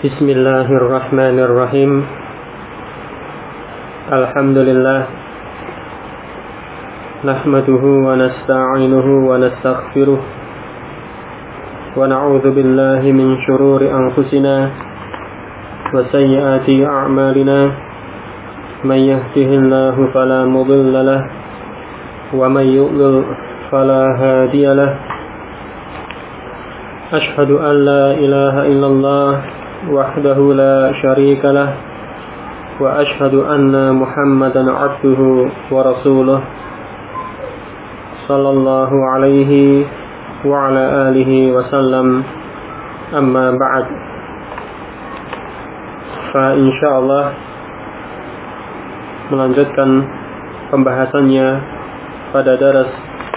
Bismillahirrahmanirrahim. Alhamdulillah. Nahmaduhu wa nasta'inuhu wa nastaghfiruh. Wa na'udzu billahi min shururi anfusina wa sayyiati a'malina. Man yahdihillahu fala mudilla lahu wa man yudlil fala hadiya lahu. Ashhadu an la ilaha illallah wahdahu la syarika lah wa ashhadu anna Muhammadan abduhu wa rasuluh sallallahu alaihi wa ala alihi wa sallam. Amma ba'd. Fa insyaallah melanjutkan pembahasannya pada daras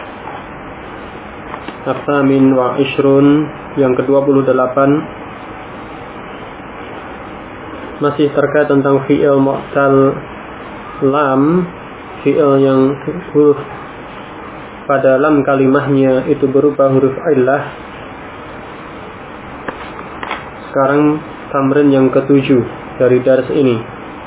Al-Thamin wa Ishrun yang ke-28, masih terkait tentang fi'il mu'tal lam, fi'il yang huruf pada lam kalimahnya itu berupa huruf illah. Sekarang tamrin yang ke-7 dari dars ini.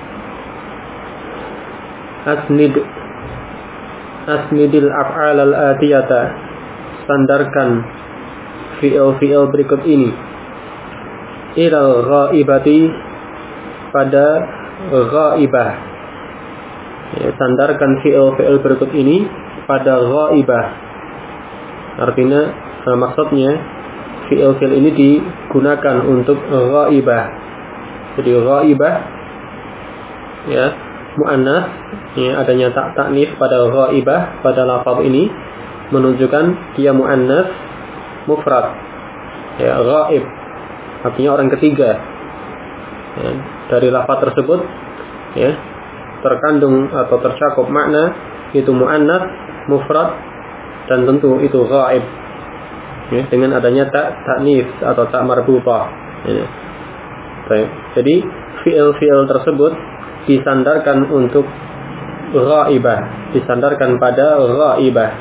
Asnidil af'al al-atiyata, sandarkan fi'il berikut ini ilal ghaibati, pada ghaibah. Sandarkan fi'il berikut ini pada ghaibah. Artinya maksudnya fi'il ini digunakan untuk ghaibah. Jadi ghaibah ya muannas, ya, adanya ta'nits pada ghaibah pada lafaz ini menunjukkan dia muannas mufrad. Ya, ghaib artinya orang ketiga. Ya, dari lafaz tersebut ya terkandung atau tercakup makna itu muannas mufrad dan tentu itu ghaib ya, dengan adanya ta'nits atau ta marbutah ya. Jadi fi'il tersebut disandarkan untuk ghaibah, disandarkan pada ghaibah.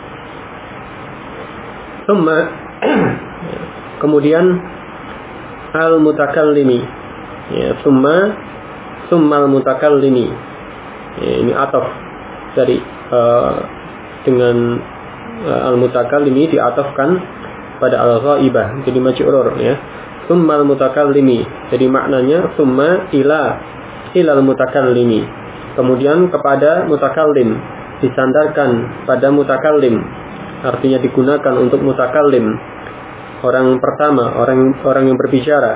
Kemudian al-mutakallimi, ya, summa al-mutakallimi, ya, ini ataf dari dengan al-mutakallimi diatafkan pada al-ghaibah, jadi majrur ya. Summa al-mutakallimi, jadi maknanya summa ila al-mutakallimi, kemudian kepada mutakallim, disandarkan pada mutakallim, artinya digunakan untuk mutakallim, orang pertama, orang yang berbicara.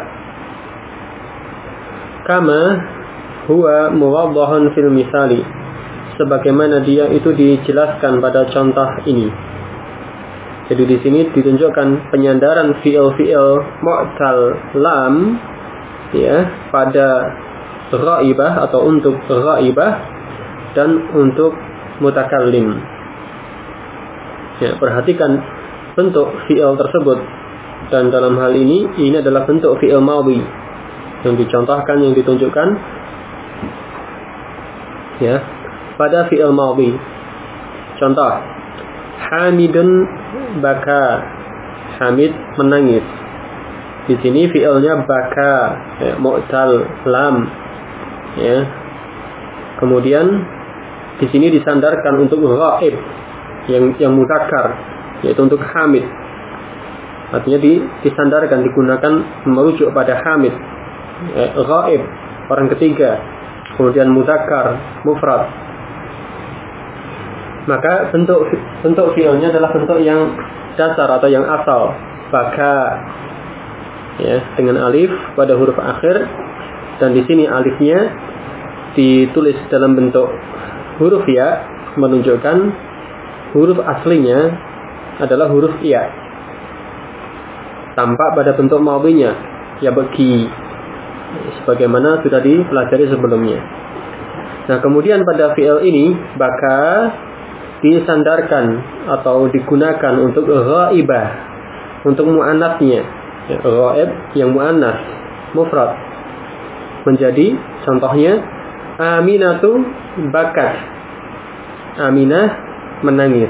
Kama huwa muwaddahun fil misali, sebagaimana dia itu dijelaskan pada contoh ini. Jadi di sini ditunjukkan penyandaran fi'il mu'tal lam ya pada ghaibah atau untuk ghaibah dan untuk mutakallim. Ya, perhatikan bentuk fi'il tersebut, dan dalam hal ini adalah bentuk fi'il madhi yang dicontohkan, yang ditunjukkan ya pada fi'il madhi. Contoh, Hamidun baka, Hamid menangis. Di sini fi'ilnya baka ya, mu'tal lam ya. Kemudian di sini disandarkan untuk ghaib yang mudzakkar, yaitu untuk Hamid. Artinya disandarkan, digunakan merujuk pada Hamid, ghaib, orang ketiga, kemudian mudzakkar, mufrad. Maka bentuk fi'ilnya adalah bentuk yang dasar atau yang asal, baka ya, dengan alif pada huruf akhir, dan di sini alifnya ditulis dalam bentuk huruf ya, menunjukkan huruf aslinya adalah huruf ya, tampak pada bentuk madhinya ya bagi, sebagaimana sudah dipelajari sebelumnya. Nah, kemudian pada fi'il ini baka disandarkan atau digunakan untuk ghaibah, untuk muannasnya ya, ghaib yang muannas mufrad, menjadi contohnya Aminatu bakat, Aminah menangis.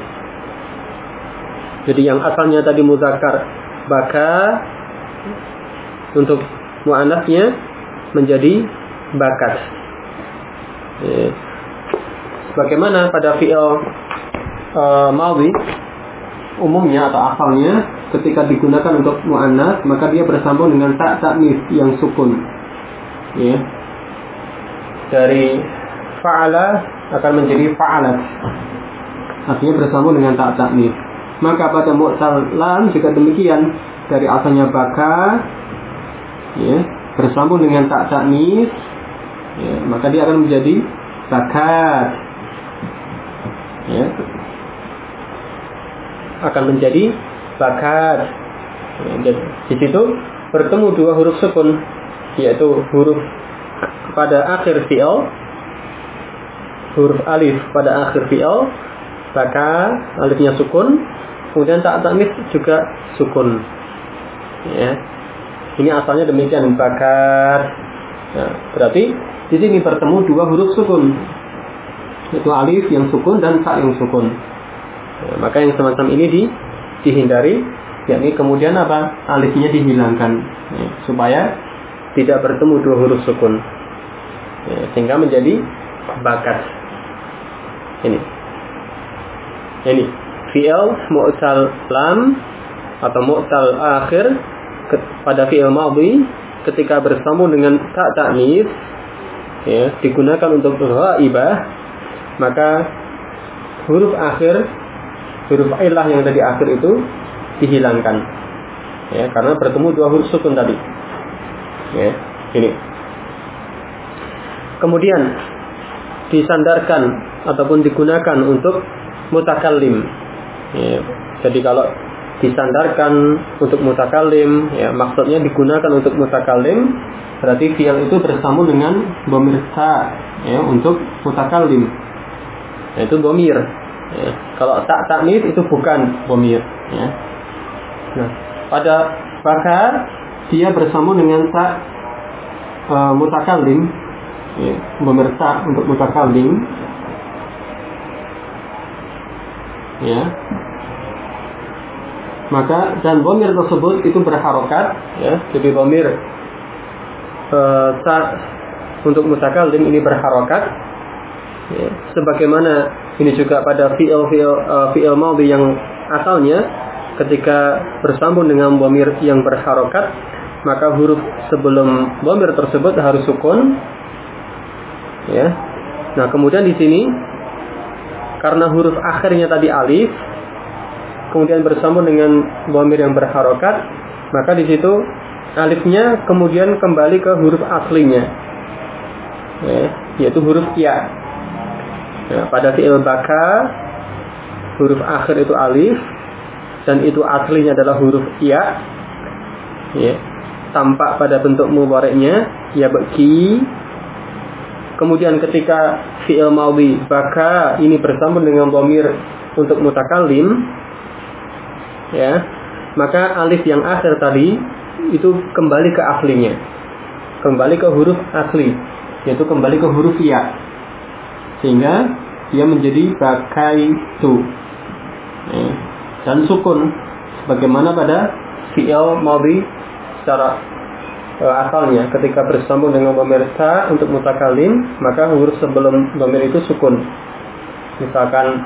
Jadi yang asalnya tadi muzakkar baka untuk muannasnya menjadi bakat. Sebagaimana pada fi'il madhi umumnya atau asalnya ketika digunakan untuk muannas maka dia bersambung dengan ta ta'nis yang sukun. Ya. Dari fa'ala akan menjadi fa'alat. Artinya bersambung dengan ta ta'nis. Maka pada mu'tal lam juga demikian, dari asalnya baka ya, bersambung dengan ta ta'nis ya, maka dia akan menjadi bakat. Ya. Akan menjadi bakat. Ya, di situ bertemu dua huruf sukun, yaitu huruf pada akhir fi'il, huruf alif pada akhir fi'il, baka alifnya sukun, kemudian ta ta'nis juga sukun. Ya. Ini asalnya demikian, bakat. Nah, berarti di sini bertemu dua huruf sukun, yaitu alif yang sukun dan ta yang sukun. Nah, maka yang semacam ini dihindari, yakni kemudian apa? Alifnya dihilangkan ya, supaya tidak bertemu dua huruf sukun ya, sehingga menjadi bakat. Ini fi'il mu'tal lam atau mu'tal akhir pada fi'il madhi ketika bersambung dengan ta ta'nis ya, digunakan untuk ghaibah, maka huruf akhir, huruf ilah yang tadi akhir itu dihilangkan ya, karena bertemu dua huruf sukun tadi ya, ini. Kemudian disandarkan ataupun digunakan untuk mutakallim ya. Jadi kalau disandarkan untuk mutakallim ya, maksudnya digunakan untuk mutakallim, berarti fi'il itu bersambung dengan dhamir ta ya, untuk mutakallim, yaitu dhamir ya. Kalau ta ta'nis itu bukan dhamir ya. Nah, pada baka dia bersambung dengan ta mutakallim ya, dhamir ta untuk mutakallim ya. Maka dan dhamir tersebut itu berharokat ya, jadi dhamir ta untuk mutakallim ini berharokat ya, sebagaimana ini juga pada fi'il madhi yang asalnya ketika bersambung dengan dhamir yang berharokat, maka huruf sebelum dhamir tersebut harus sukun ya. Nah, kemudian di sini karena huruf akhirnya tadi alif, kemudian bersambung dengan dhamir yang berharokat, maka di situ alifnya kemudian kembali ke huruf aslinya ya, yaitu huruf ya. Nah, pada fi'il baka huruf akhir itu alif dan itu aslinya adalah huruf ya, ya, tampak pada bentuk mudhari'nya ya baki. Kemudian ketika fi'il madhi baka ini bersambung dengan dhamir untuk mutakallim ya, maka alif yang akhir tadi itu kembali ke aslinya, kembali ke huruf asli, yaitu kembali ke huruf ya, sehingga dia menjadi bakaitu ya, dan sukun sebagaimana pada fi'il madhi secara asalnya ketika bersambung dengan dhamir ta untuk mutakallim, maka huruf sebelum dhamir itu sukun. Misalkan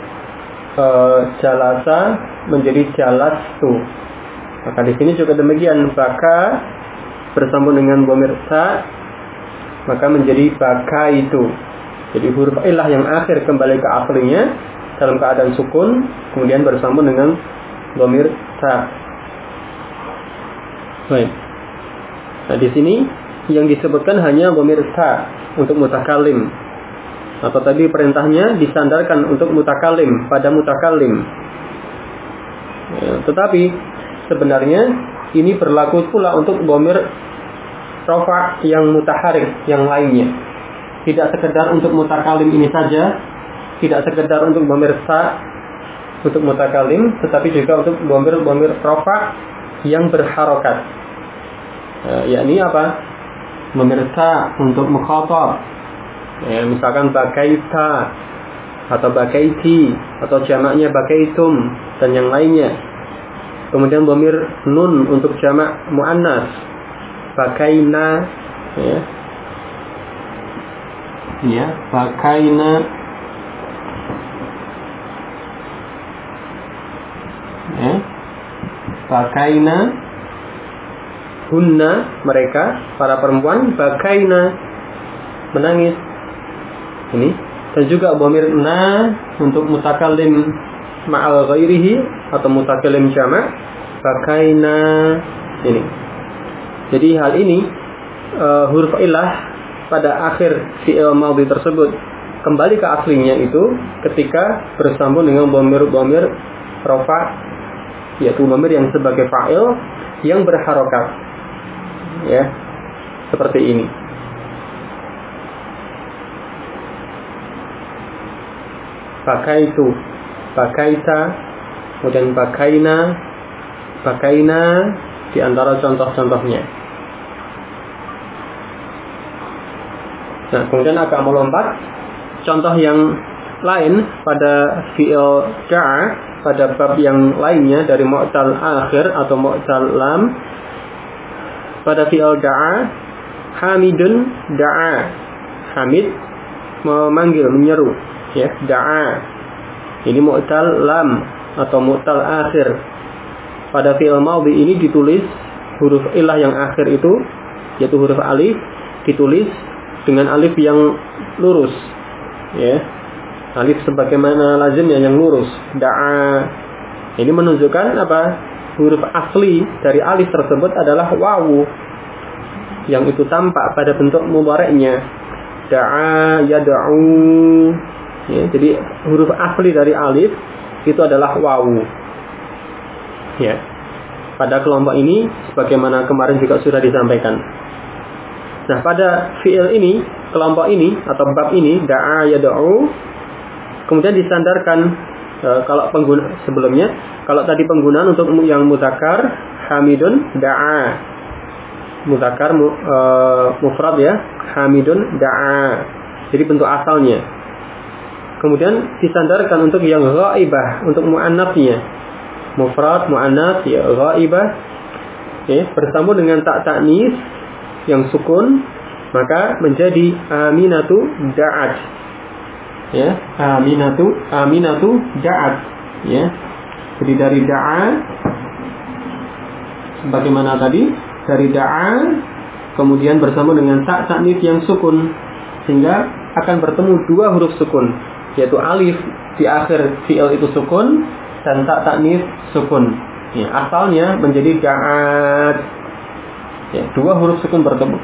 jalasa menjadi jalastu, maka di sini juga demikian, baka bersambung dengan dhamir ta maka menjadi bakaitu. Jadi huruf ilah yang akhir kembali ke aslinya dalam keadaan sukun, kemudian bersambung dengan dhamir ta. Baik. Nah, di sini yang disebutkan hanya dhamir ta untuk mutakallim, atau tadi perintahnya disandarkan untuk mutakallim pada mutakallim ya, tetapi sebenarnya ini berlaku pula untuk dhamir rafa yang mutaharik yang lainnya. Tidak sekedar untuk mutakallim ini saja, tidak sekedar untuk dhamir ta untuk mutakallim, tetapi juga untuk dhamir rafa yang berharokat. Yakni apa? Dhamir ta untuk mukhatab ya, misalkan bakaita atau bakaiti atau jamaknya bakaitum dan yang lainnya. Kemudian dhamir nun untuk jamak muannas bakaina, ya. Ya, bakaina. Ya. Bakaina hunna, mereka para perempuan, bakaina, menangis. Ini. Dan juga dhamir na untuk mutakallim ma'al ghairihi atau mutakallim jama', bakaina ini. Jadi hal ini huruf illah pada akhir fi'il madhi tersebut kembali ke aslinya itu ketika bersambung dengan dhamir-dhamir rafa, yaitu dhamir yang sebagai fa'il yang berharokat, ya, seperti ini. Bakaitu, bakaita, kemudian bakaina, bakaina di antara contoh-contohnya. Nah, kemudian agak melompat, contoh yang lain pada fi'il da'a, pada bab yang lainnya dari mu'tal akhir atau mu'tal lam. Pada fi'il da'a, hamidun da'a, hamid memanggil, menyeru, ya, da'a. Ini mu'tal lam atau mu'tal akhir. Pada fi'il madhi ini ditulis huruf illah yang akhir itu, yaitu huruf alif, ditulis dengan alif yang lurus, ya, alif sebagaimana lazimnya yang lurus, da'a. Ini menunjukkan apa? Huruf asli dari alif tersebut adalah wawu, yang itu tampak pada bentuk mudhari'nya, da'a yad'u, ya. Jadi huruf asli dari alif itu adalah wawu, ya. Pada kelompok ini sebagaimana kemarin juga sudah disampaikan. Nah, pada fi'il ini, kelompok ini atau bab ini, da'a yad'u, kemudian disandarkan kalau pengguna sebelumnya, kalau tadi penggunaan untuk yang mudzakkar hamidun da'a, mudzakkar mufrad, ya, hamidun da'a. Jadi bentuk asalnya. Kemudian disandarkan untuk yang ghaibah, untuk muannats-nya, mufrad muannats, ya, ghaibah, ya, bersambung dengan tak ta'nis yang sukun, maka menjadi aminatu da'at, ya, aminatu da'at, ya. Jadi dari da'a sebagaimana tadi, dari da'a kemudian bersambung dengan tak ta'nis yang sukun, sehingga akan bertemu dua huruf sukun, yaitu alif di akhir fi'il itu sukun dan tak ta'nis sukun, ya. Asalnya menjadi da'at, ya, dua huruf sukun bertemu.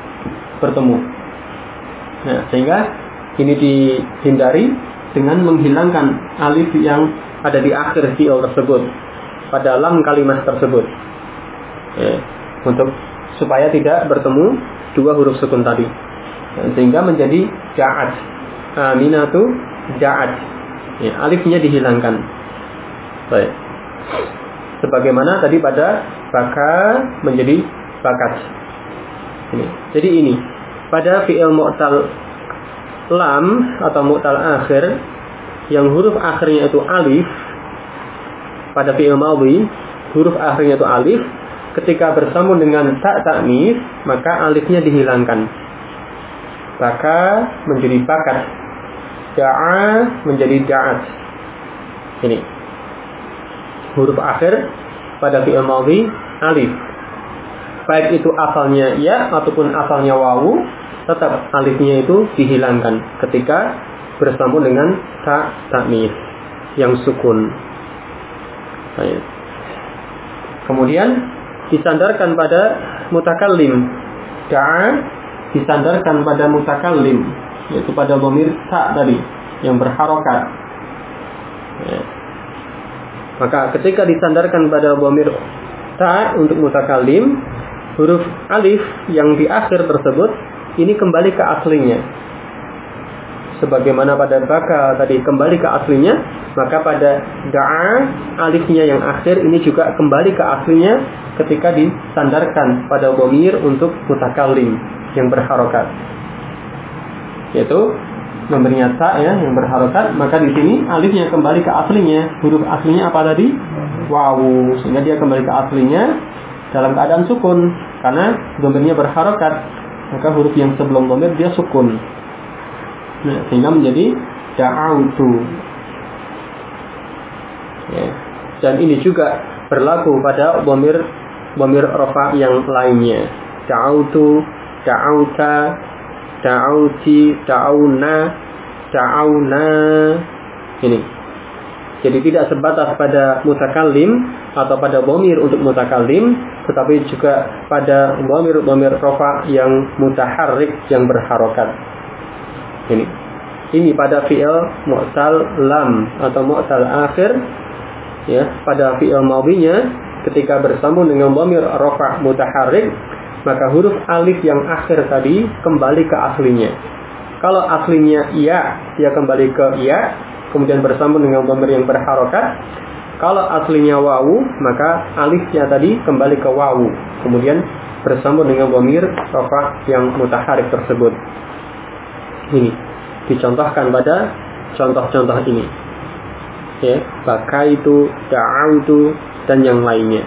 Nah, sehingga ini dihindari dengan menghilangkan alif yang ada di akhir fi'il tersebut pada lam kalimat tersebut, ya, untuk supaya tidak bertemu dua huruf sukun tadi, sehingga menjadi da'at, aminatu da'at, ya, alifnya dihilangkan. Baik. Sebagaimana tadi pada baka menjadi bakat. Ini. Jadi ini pada fi'il mu'tal lam atau mu'tal akhir yang huruf akhirnya itu alif, pada fi'il madhi huruf akhirnya itu alif, ketika bersambung dengan tak ta'nis maka alifnya dihilangkan. Baka menjadi bakat, da'a menjadi da'at. Ini huruf akhir pada fi'il madhi alif, baik itu asalnya ya ataupun asalnya wawu, tetap alifnya itu dihilangkan ketika bersambung dengan ta ta'nis yang sukun. Baik. Kemudian disandarkan pada mutakallim, da'a disandarkan pada mutakallim, yaitu pada dhamir ta tadi yang berharokat, ya. Maka ketika disandarkan pada dhamir ta untuk mutakallim, huruf alif yang di akhir tersebut ini kembali ke aslinya. Sebagaimana pada baka tadi kembali ke aslinya, maka pada da'a alifnya yang akhir ini juga kembali ke aslinya ketika disandarkan pada dhamir untuk mutakallim yang berharokat, yaitu dhamir ta, ya, yang berharokat. Maka di sini alifnya kembali ke aslinya. Huruf aslinya apa tadi? Wawu, sehingga dia kembali ke aslinya dalam keadaan sukun. Karena dhamirnya berharokat, maka huruf yang sebelum dhamir dia sukun. Nah, sehingga menjadi da'autu. Ya. Dan ini juga berlaku pada dhamir rafa yang lainnya. Da'autu, da'auta, da'auti, da'auna, da'auna. Ini. Jadi tidak sebatas pada mutakallim atau pada dhamir untuk mutakallim, tetapi juga pada dhamir rafa yang mutaharrik yang berharokat. Ini pada fi'il mu'tal lam atau mu'tal akhir, ya, pada fi'il madhinya ketika bersambung dengan dhamir rafa mutaharrik, maka huruf alif yang akhir tadi kembali ke aslinya. Kalau aslinya ya, dia kembali ke ya, kemudian bersambung dengan dhamir yang berharokat. Kalau aslinya wawu, maka alifnya tadi kembali ke wawu, kemudian bersambung dengan dhamir rafa yang mutaharrik tersebut. Ini dicontohkan pada contoh-contoh ini, ya, bakaitu, da'autu, dan yang lainnya.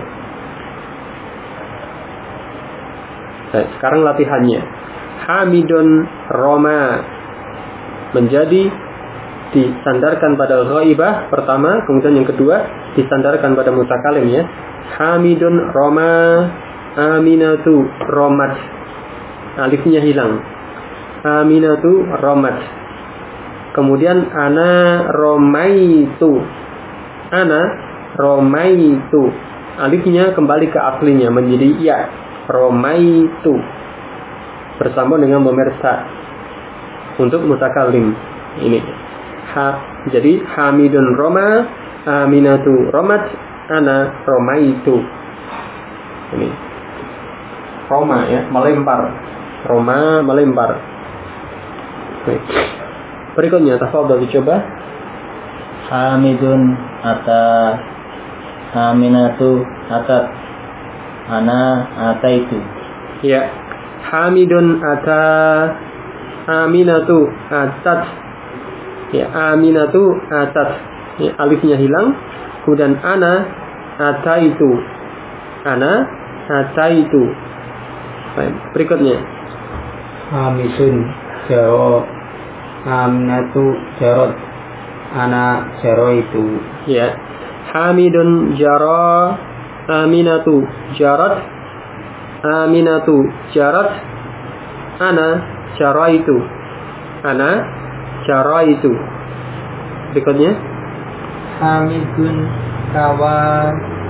Baik, sekarang latihannya. Hamidun Roma menjadi disandarkan pada ghaibah pertama, kemudian yang kedua disandarkan pada mutakalim, ya. Hamidun Roma, Aminatu Romat, alifnya hilang. Aminatu Romat. Kemudian ana romaitu, ana romaitu, alifnya kembali ke aslinya menjadi ya, romaitu, bersambung dengan dhamir ta untuk mutakallim. Ini jadi hamidun Roma, aminatu Romat, ana romaitu. Ini Roma, ya, melempar. Roma melempar. Baik. Berikutnya, tafadhal dicoba. Hamidun ata, aminatu atat, ana ataitu. Ya. Hamidun ata, aminatu atat. Ya, aminatu atat. Ya, alifnya hilang. Kemudian ana ataitu. Ana ataitu. Baik. Berikutnya. Hamidun jaro, aminatu jarot, ana jaroitu. Ya. Hamidun jara, aminatu jarat, aminatu jarat, ana jaraitu. Ana jaraitu. Berikutnya. Hamidun kawa,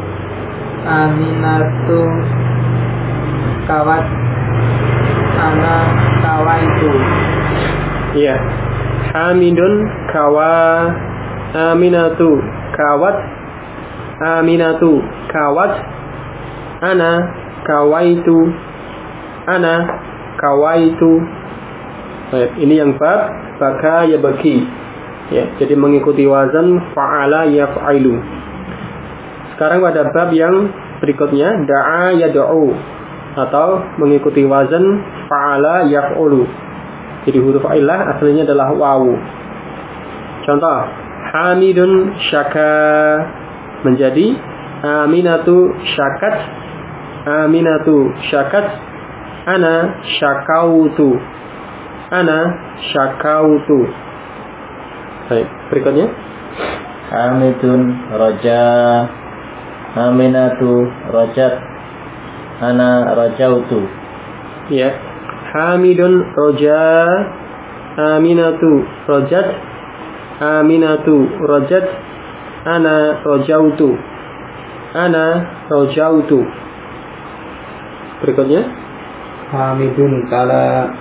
aminatu kawat, ana kawaitu. Iya. Hamidun kawa, aminatu kawat, aminatu kawat, ana kawaitu, ana kawaitu. Baik, ini yang bab baka ya baki. Ya, jadi mengikuti wazan fa'ala yaf'ilu. Sekarang pada bab yang berikutnya da'a yad'u atau mengikuti wazan fa'ala yaf'ulu. Jadi huruf illah aslinya adalah wawu. Contoh, hamidun syaka menjadi aminatu syakat, aminatu syakat, ana syakautu, ana syakautu. Baik, berikutnya. Hamidun roja, aminatu rojat, ana rojautu. Ya. Hamidun roja, aminatu rojat, aminatu rojat, ana rojautu, ana rojautu. Berikutnya. Hamidun tala,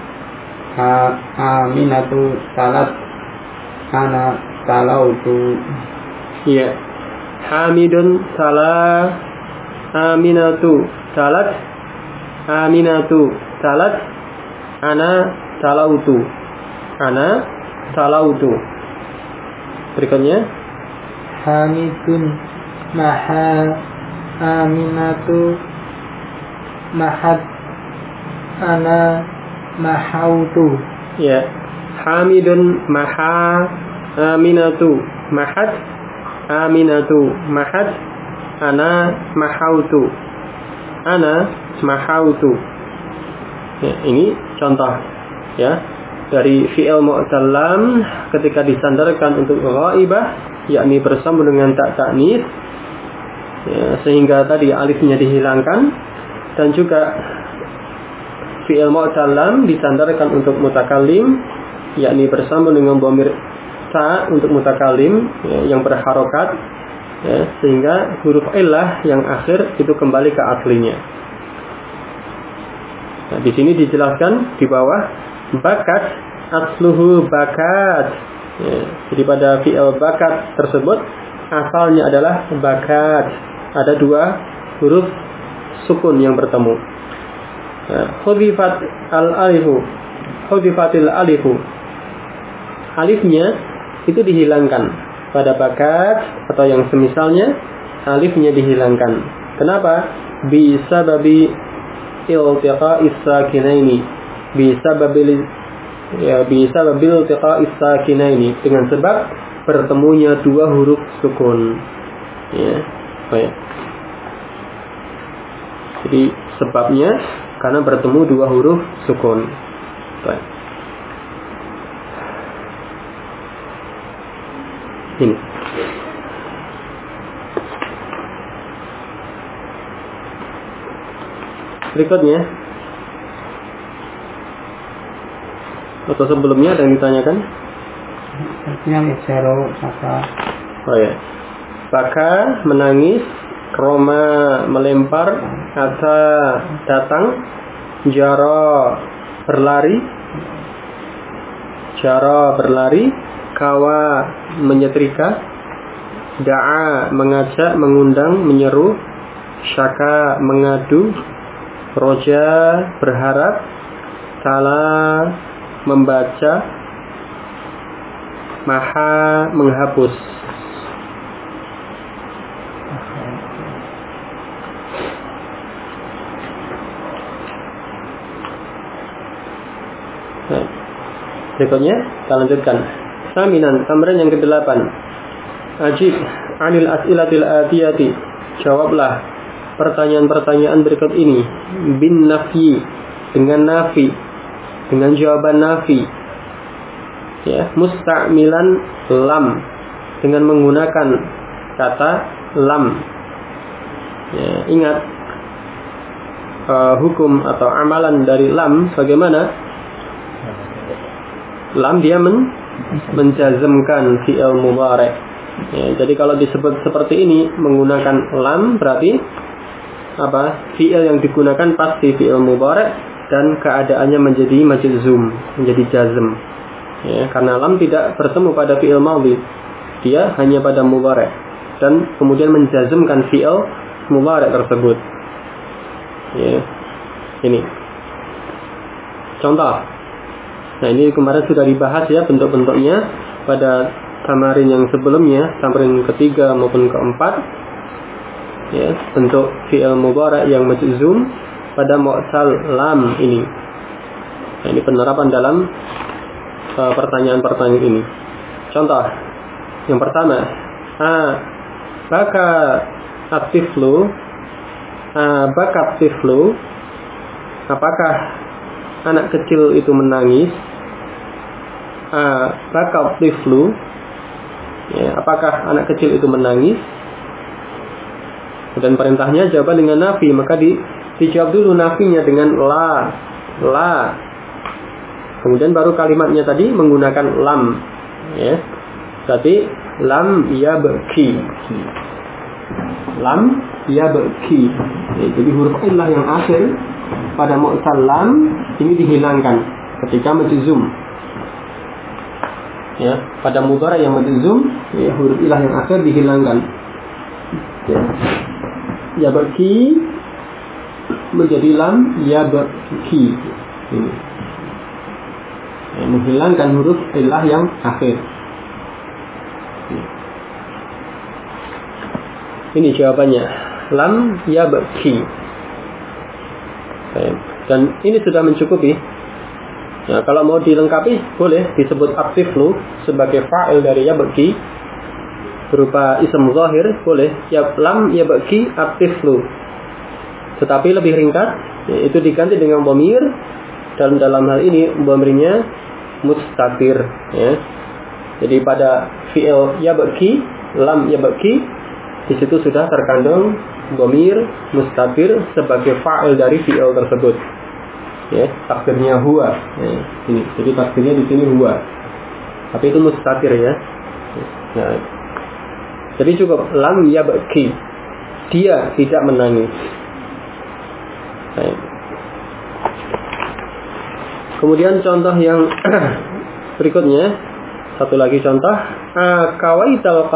aminatu talat, ana talautu. Ya. Hamidun tala, aminatu talat, aminatu talat, ana talautu, ana talautu. Berikutnya. Hamidun maha, aminatu mahat, ana mahautu. Ya. Hamidun maha, aminatu mahat, aminatu mahat, ana mahautu, ana mahautu. Ya, ini contoh ya dari fi'il mu'tal lam ketika disandarkan untuk ghaibah, yakni bersambung dengan tak ta'nis, ya, sehingga tadi alifnya dihilangkan, dan juga fi'il mu'tal lam disandarkan untuk mutakallim, yakni bersambung dengan dhamir ta untuk mutakallim, ya, yang berharokat, ya, sehingga huruf illah yang akhir itu kembali ke aslinya. Nah, di sini dijelaskan di bawah bakat asluhu bakat. Ya, jadi pada fi'il bakat tersebut asalnya adalah bakat. Ada dua huruf sukun yang bertemu. Hudifat al-alifu, hudifatil alifu. Alifnya itu dihilangkan pada bakat atau yang semisalnya, alifnya dihilangkan. Kenapa? Bisa babi iltiqa'is sakinaini, bisa babil iltiqa'is sakinaini, dengan sebab bertemunya dua huruf sukun. Ya, baik. Jadi sebabnya karena bertemu dua huruf sukun. Baik. Ini. Berikutnya, atau sebelumnya ada yang ditanyakan? Yang jaro apa? Oh ya, baka menangis, kroma melempar, ata datang, jaro berlari, kawa menyetrika, da'a mengajak, mengundang, menyeru, syaka mengadu, roja berharap, tala membaca, maha menghapus. Nah, berikutnya kita lanjutkan. Saminan, tamrin yang ke-8. Ajib anil as'ilatil atiyati, jawablah pertanyaan-pertanyaan berikut ini bin nafyi, dengan nafi, dengan jawaban nafi, ya, musta'milan lam, dengan menggunakan kata lam. Ya, ingat hukum atau amalan dari lam bagaimana? Lam dia menjazmkan fi'il mudhari'. Ya, jadi kalau disebut seperti ini menggunakan lam, berarti apa? Fi'il yang digunakan pasti fi'il mudhari' dan keadaannya menjadi majzum, menjadi jazm. Ya, karena lam tidak bertemu pada fi'il madhi, dia hanya pada mudhari' dan kemudian menjazmkan fi'il mudhari' tersebut. Ya, ini contoh. Nah, ini kemarin sudah dibahas ya bentuk-bentuknya pada tamarin yang sebelumnya, tamarin ketiga maupun keempat. Ya, bentuk fi'il mudhari' yang majzum pada mu'tal lam ini. Nah, ini penerapan dalam pertanyaan-pertanyaan ini. Contoh yang pertama, baka at-tiflu, apakah anak kecil itu menangis? Baka at-tiflu, ya, apakah anak kecil itu menangis? Dan perintahnya jawaban dengan nafi, maka dijawab dulu nafinya dengan la. Kemudian baru kalimatnya tadi menggunakan lam, ya. Berarti lam yabki. Lam yabki. Ya, jadi huruf illah yang akhir pada mu'tal lam ini dihilangkan ketika majzum. Ya, pada mudhari' yang majzum, ya, huruf illah yang akhir dihilangkan. Ya. Yabki menjadi lam yabki. Ini. Ya, menghilangkan huruf illah yang akhir. Ini jawabannya, lam yabki. Dan ini sudah mencukupi. Nah, kalau mau dilengkapi boleh disebut at-tiflu sebagai fa'il dari yabki berupa ism zahir, boleh ya lam yabki at-tiflu. Tetapi lebih ringkas, itu diganti dengan dhamir. Dalam hal ini dhamirnya mustatir, ya. Jadi pada fi'il yabki, lam yabki, di situ sudah terkandung dhamir mustatir sebagai fa'il dari fi'il tersebut. Ya, takdirnya huwa. Ya, ini. Jadi takdirnya di sini huwa. Tapi itu mustatir, ya. Ya. Jadi cukup lam yabki, dia tidak menangis. Baik. Kemudian contoh yang berikutnya, satu lagi contoh, kawaital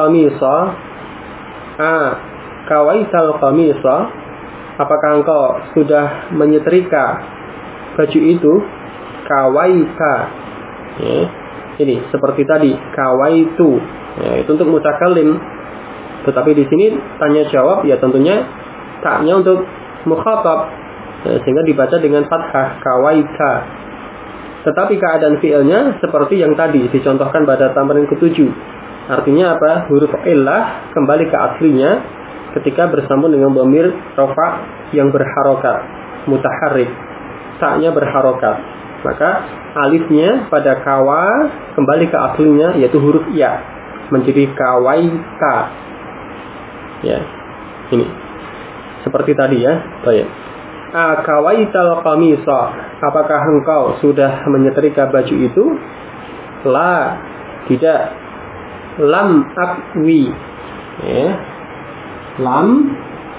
qamisa, apakah engkau sudah menyetrika baju itu? Kawaita, ya. Ini seperti tadi kawaitu, ya, itu untuk mutakallim. Tetapi di sini tanya jawab, ya tentunya taknya untuk mukhatab, ya, sehingga dibaca dengan fathah kawaita. Tetapi keadaan fi'ilnya seperti yang tadi dicontohkan pada tamarin ke-7. Artinya apa? Huruf illah kembali ke aslinya ketika bersambung dengan dhamir rafa yang berharokat, mutaharrik. Taknya berharokat, maka alifnya pada kawa kembali ke aslinya, yaitu huruf ya, menjadi kawaita, ya. Ini seperti tadi, ya. Baik. Kawaital qamisa, apakah engkau sudah menyetrika baju itu? La, tidak. Lam akwi, ya. Lam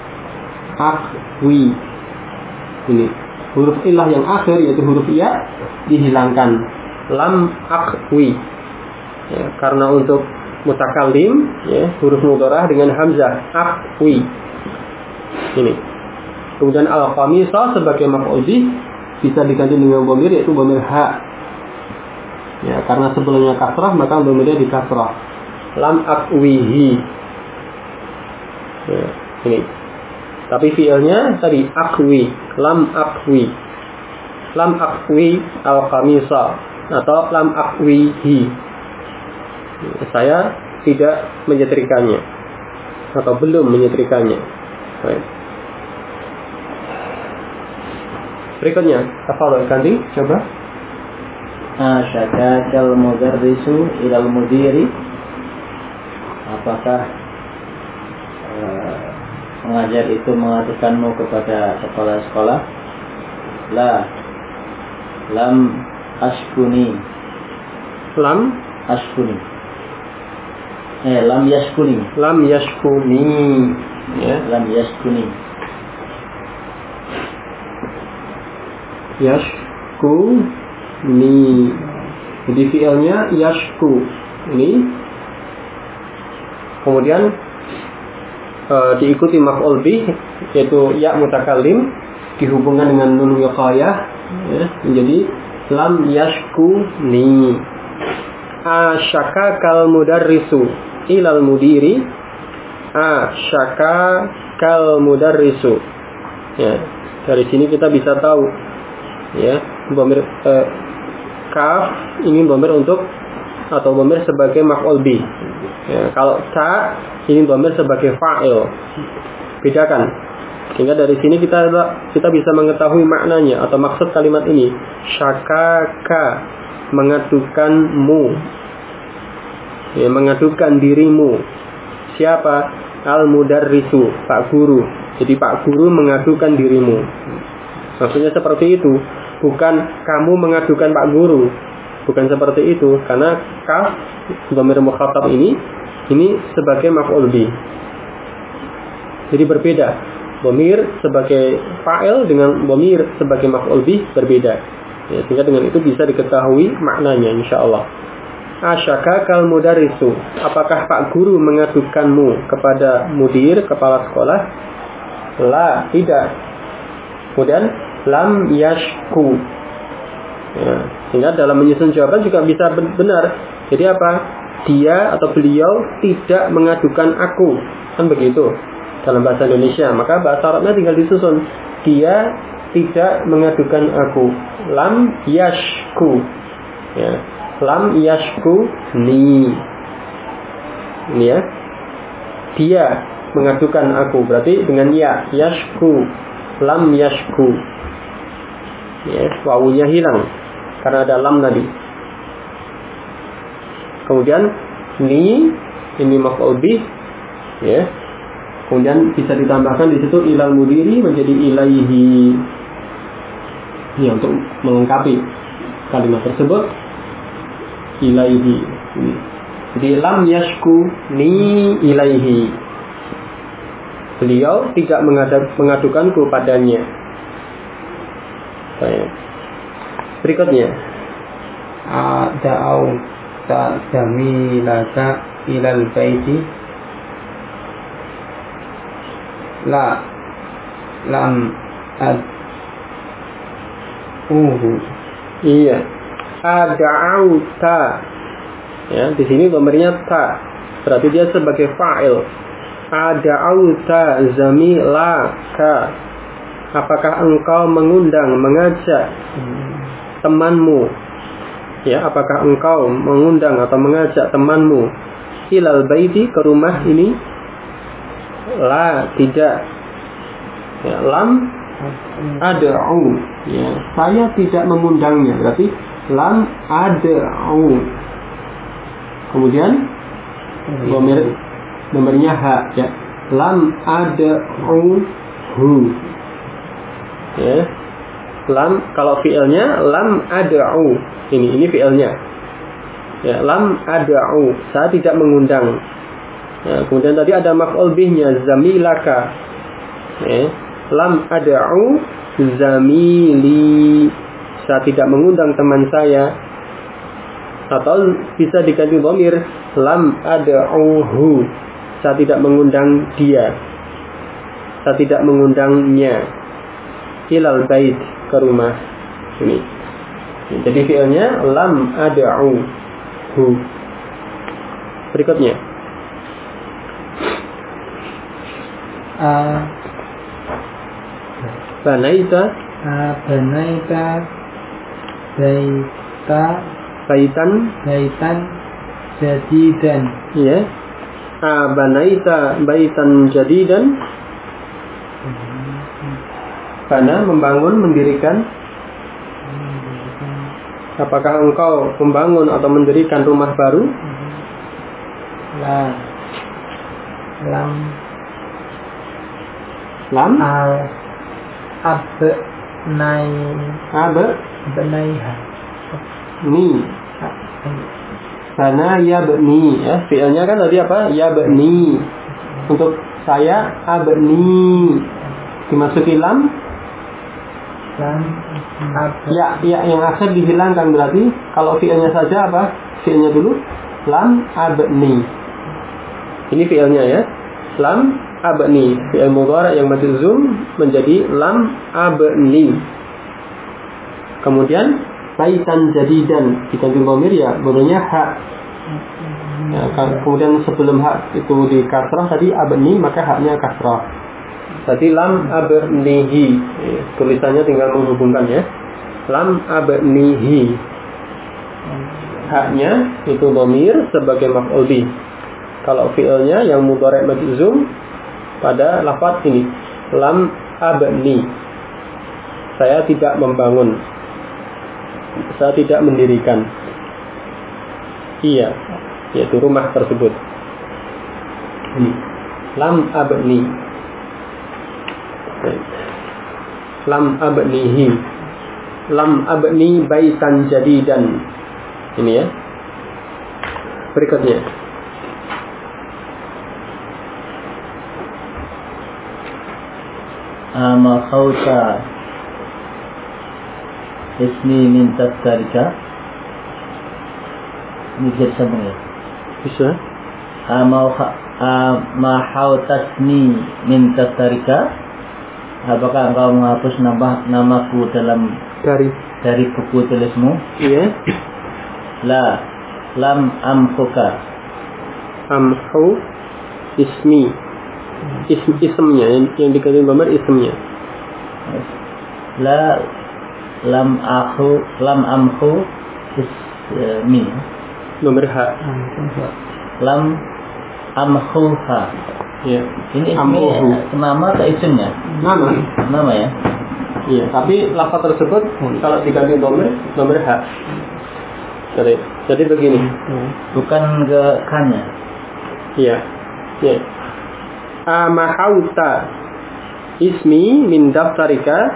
akwi. Ini huruf ilah yang akhir, yaitu huruf ya, dihilangkan. Lam akwi, ya, karena untuk mutakallim, ya, huruf mudharah dengan hamzah akwi. Ini. Kemudian al-qamisa sebagai maf'ul bih bisa diganti dengan dhamir, yaitu dhamir ha. Ya, karena sebelumnya kasrah maka dhamirnya di kasrah. Lam akwihi. Ya, ini. Tapi fi'ilnya tadi akwi, lam akwi. Lam akwi al-qamisa atau lam akwihi. Saya tidak menyetrikanya atau belum menyetrikanya. Baik. Berikutnya, tafadhol ganti, coba. Asyakakal mudarrisu ilal mudiri, apakah pengajar itu mengadukanmu kepada kepala sekolah? La, lam ashkuni. Lam ashkuni. Lam yashkuni. Lam yashkuni, ya. Lam yashkuni. Yashkuni. Jadi fi'ilnya yashku. Ini. Kemudian diikuti maf'ul bih, yaitu ya mutakallim dihubungkan dengan nun wiqayah, ya, menjadi lam yashkuni. Asyaka mudarrisu ilal mudiri. Asyaka mudarrisu. Ya, dari sini kita bisa tahu, ya, dhamir kaf ini dhamir untuk atau dhamir sebagai maf'ul bih. Ya, kalau ta ini dhamir sebagai fa'il. Bedakan. Sehingga dari sini kita bisa mengetahui maknanya atau maksud kalimat ini. Syakaka, mengadukanmu, ya, mengadukan dirimu. Siapa? Al-mudarrisu, Pak Guru. Jadi Pak Guru mengadukan dirimu. Maksudnya seperti itu. Bukan kamu mengadukan Pak Guru. Bukan seperti itu. Karena kaf, dhamir mukhatab ini sebagai maf'ul bih. Jadi berbeda. Dhamir sebagai fa'il dengan dhamir sebagai maf'ul bih berbeda. Ya, sehingga dengan itu bisa diketahui maknanya, insyaallah. Asyaka kal mudarrisu, apakah Pak Guru mengadukanmu kepada mudir, kepala sekolah? La, tidak. Kemudian lam yashku. Ya, sehingga dalam menyusun jawaban juga bisa benar. Jadi apa? Dia atau beliau tidak mengadukan aku, kan begitu dalam bahasa Indonesia. Maka bahasa Arabnya tinggal disusun. Dia tidak mengadukan aku. Lam yashku, ya. Lam yashku ni. Ini, ya. Dia mengadukan aku, berarti dengan ya, yashku. lam yashku. Ya, wawunya hilang karena ada lam tadi. Kemudian ini maf'ul bih, ya. Kemudian bisa ditambahkan di situ ilal mudiri menjadi ilaihi. Ya, untuk melengkapi kalimat tersebut ilaihi. Jadi lam yashku ni ilaihi. Beliau tidak mengadukan kepadanya. Baik. Berikutnya da'au jamilaka ilal baiti lam iya ada'auta, ya, di sini nomornya ta, berarti dia sebagai fa'il. Ada'auta zamilaka, apakah engkau mengajak temanmu, ya, apakah engkau mengundang atau mengajak temanmu ilal baiti, ke rumah ini? La, tidak. Ya, lam ad'u, ya, saya tidak mengundangnya, berarti lam ad'u. Kemudian nomornya ha, ya, lam ad'u hu, ya. Lam, kalau fi'ilnya lam ad'u, ini fi'ilnya, ya, lam ad'u, saya tidak mengundang. Ya, kemudian tadi ada maf'ul bihnya zamilaka, ya, lam ad'u zamili, saya tidak mengundang teman saya. Atau bisa diganti dhamir lam ad'uhu, saya tidak mengundang dia, saya tidak mengundangnya ilal bait, ke rumah ini. Jadi fi'ilnya lam ad'uhu. Berikutnya banaita baitan jadidan, ya. Banaita baitan jadidan, bana, membangun, mendirikan. Apakah engkau membangun atau mendirikan rumah baru? Lam abnaiha ni bana yabni, ya, fi'ilnya kan tadi apa? Yabni. Untuk saya abni, dimasuki lam. Ya, yang akhir dihilangkan, berarti kalau fi'ilnya saja apa? Fi'ilnya dulu lam abni. Ini fi'ilnya, ya. Lam abni, fi'il mudhari' yang majzum menjadi lam abni. Kemudian baitan jadidan diganti dhamir, ya, benarnya ha. Ya, kemudian sebelum ha itu di kasrah tadi abni, maka haknya kasrah. Tadi lam abnihi, tulisannya tinggal menghubungkan, ya. Lam abnihi, haknya itu dhamir sebagai maf'ul bih. Kalau fi'ilnya yang mudhari' majzum pada lafaz ini lam abni, saya tidak membangun, saya tidak mendirikan, iya, yaitu rumah tersebut. Ini lam abni, lam abnihi, lam abni baitan jadidan. Ini, ya. Berikutnya ama khawta ismi min taftarika. Ini bisa disambung, ya? Bisa. Ma hautasni min taftarika, apakah engkau menghapus namaku dari buku tulismu? Iya. Lam amhuka. Amhu ismi, ismnya yang diganti dhamir, ismnya. Lam amhu ismi, nomor ha. Lam amhuha, Ya. Ini Amruhu. nama atau isimnya? Nama ya. Iya, tapi lafaz tersebut kalau diganti dhamir ha. Jadi begini. Bukan ke kannya. Iya. Ya. Amahauta ismi min daftarika.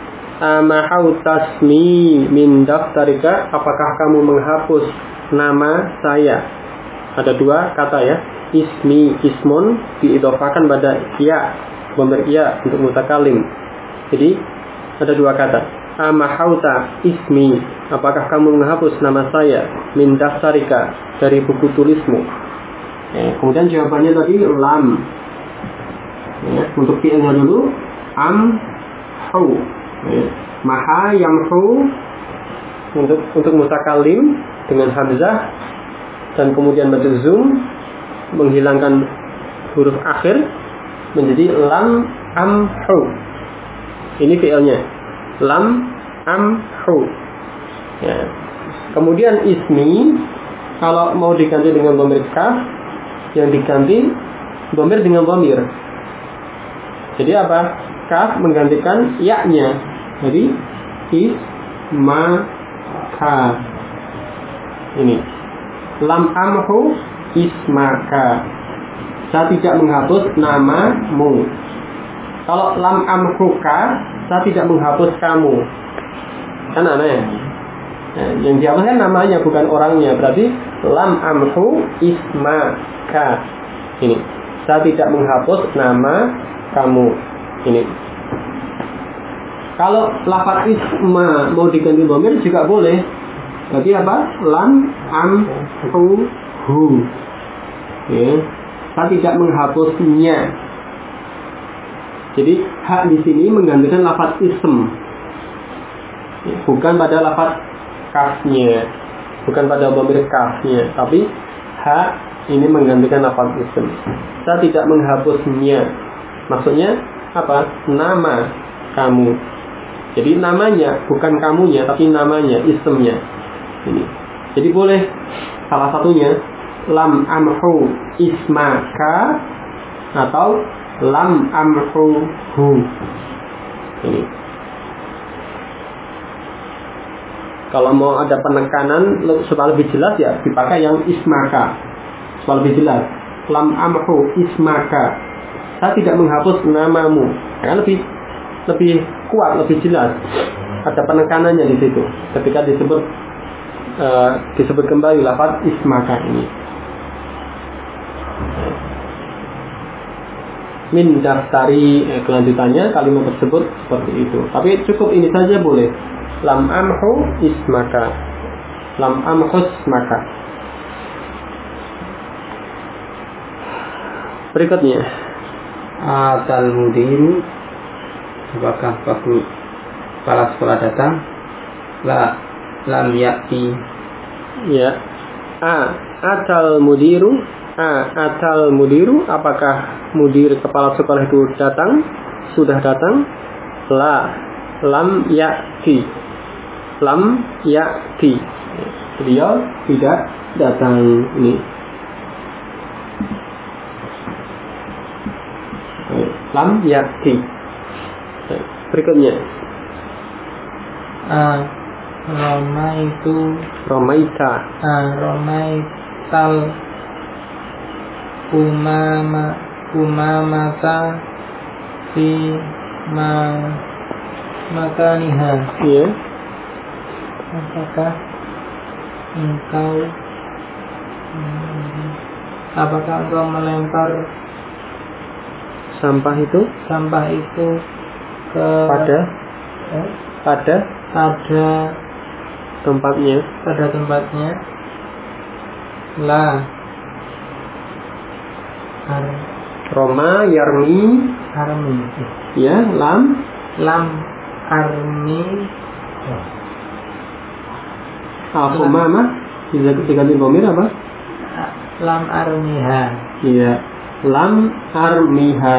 Amahautasmi min daftarika. Apakah kamu menghapus nama saya? Ada dua kata ya. Ismi, ismun diidhofahkan pada ya, dhamir ya untuk mutakalim. Jadi ada dua kata. Amahauta ismi, apakah kamu menghapus nama saya min daftarika dari buku tulismu? Kemudian jawabannya tadi lam. Untuk fi'ilnya dulu amhu. Maha yamhu untuk mutakalim dengan hamzah dan kemudian majzum menghilangkan huruf akhir menjadi lam amhu. Ini fi'ilnya lam amhu. Ya. Kemudian ismi kalau mau diganti dengan dhamir kaf, yang diganti dhamir dengan dhamir. Jadi apa? Kaf menggantikan ya-nya. Jadi ismaka. Ini lam amhu ismaka. Saya tidak menghapus namamu. Kalau lam amhuka, saya tidak menghapus kamu. Kan aneh. Yang dihapuskan namanya bukan orangnya. Berarti lam amhu ismaka. Ini. Saya tidak menghapus nama kamu. Ini. Kalau lafaz isma mau diganti dhamir juga boleh. Berarti apa? Lam amhu hu. Ya. Saya tidak menghapusnya. Jadi hak di sini menggantikan lafaz ism, bukan pada lafaz kafnya, bukan pada dhamir kafnya, tapi hak ini menggantikan lafaz ism. Saya tidak menghapusnya. Maksudnya apa? Nama kamu. Jadi namanya bukan kamunya, tapi namanya, ismnya. Ini. Jadi boleh salah satunya lam amhu ismaka atau lam amhu hu. Ini. Kalau mau ada penekanan supaya lebih jelas ya dipakai yang ismaka. Supaya lebih jelas. Lam amhu ismaka. Saya tidak menghapus namamu. Karena lebih kuat, lebih jelas. Ada penekanannya di situ. Ketika disebut kembali lafaz ismaka ini. Min daftari, kelanjutannya kalimat tersebut seperti itu. Tapi cukup ini saja boleh. Lam amhu ismaka. Lam amhus maka. Berikutnya atal mudiru, apakah kepala sekolah datang? Lam ya'ti. Ya. Atal mudiru. Atal mudiru, apakah mudir kepala sekolah itu datang? Sudah datang? Lam ya'ti. Lam ya'ti. Beliau tidak datang. Ini. Lam ya'ti. Berikutnya. Romaita. Romaital kumamata fi makaniha. Iya. Apakah engkau melempar sampah itu ke pada tempatnya. Roma yarmi. Ya, lam armi. Al-Qumama diganti dhamir apa? Lam armiha. Iya, lam armiha.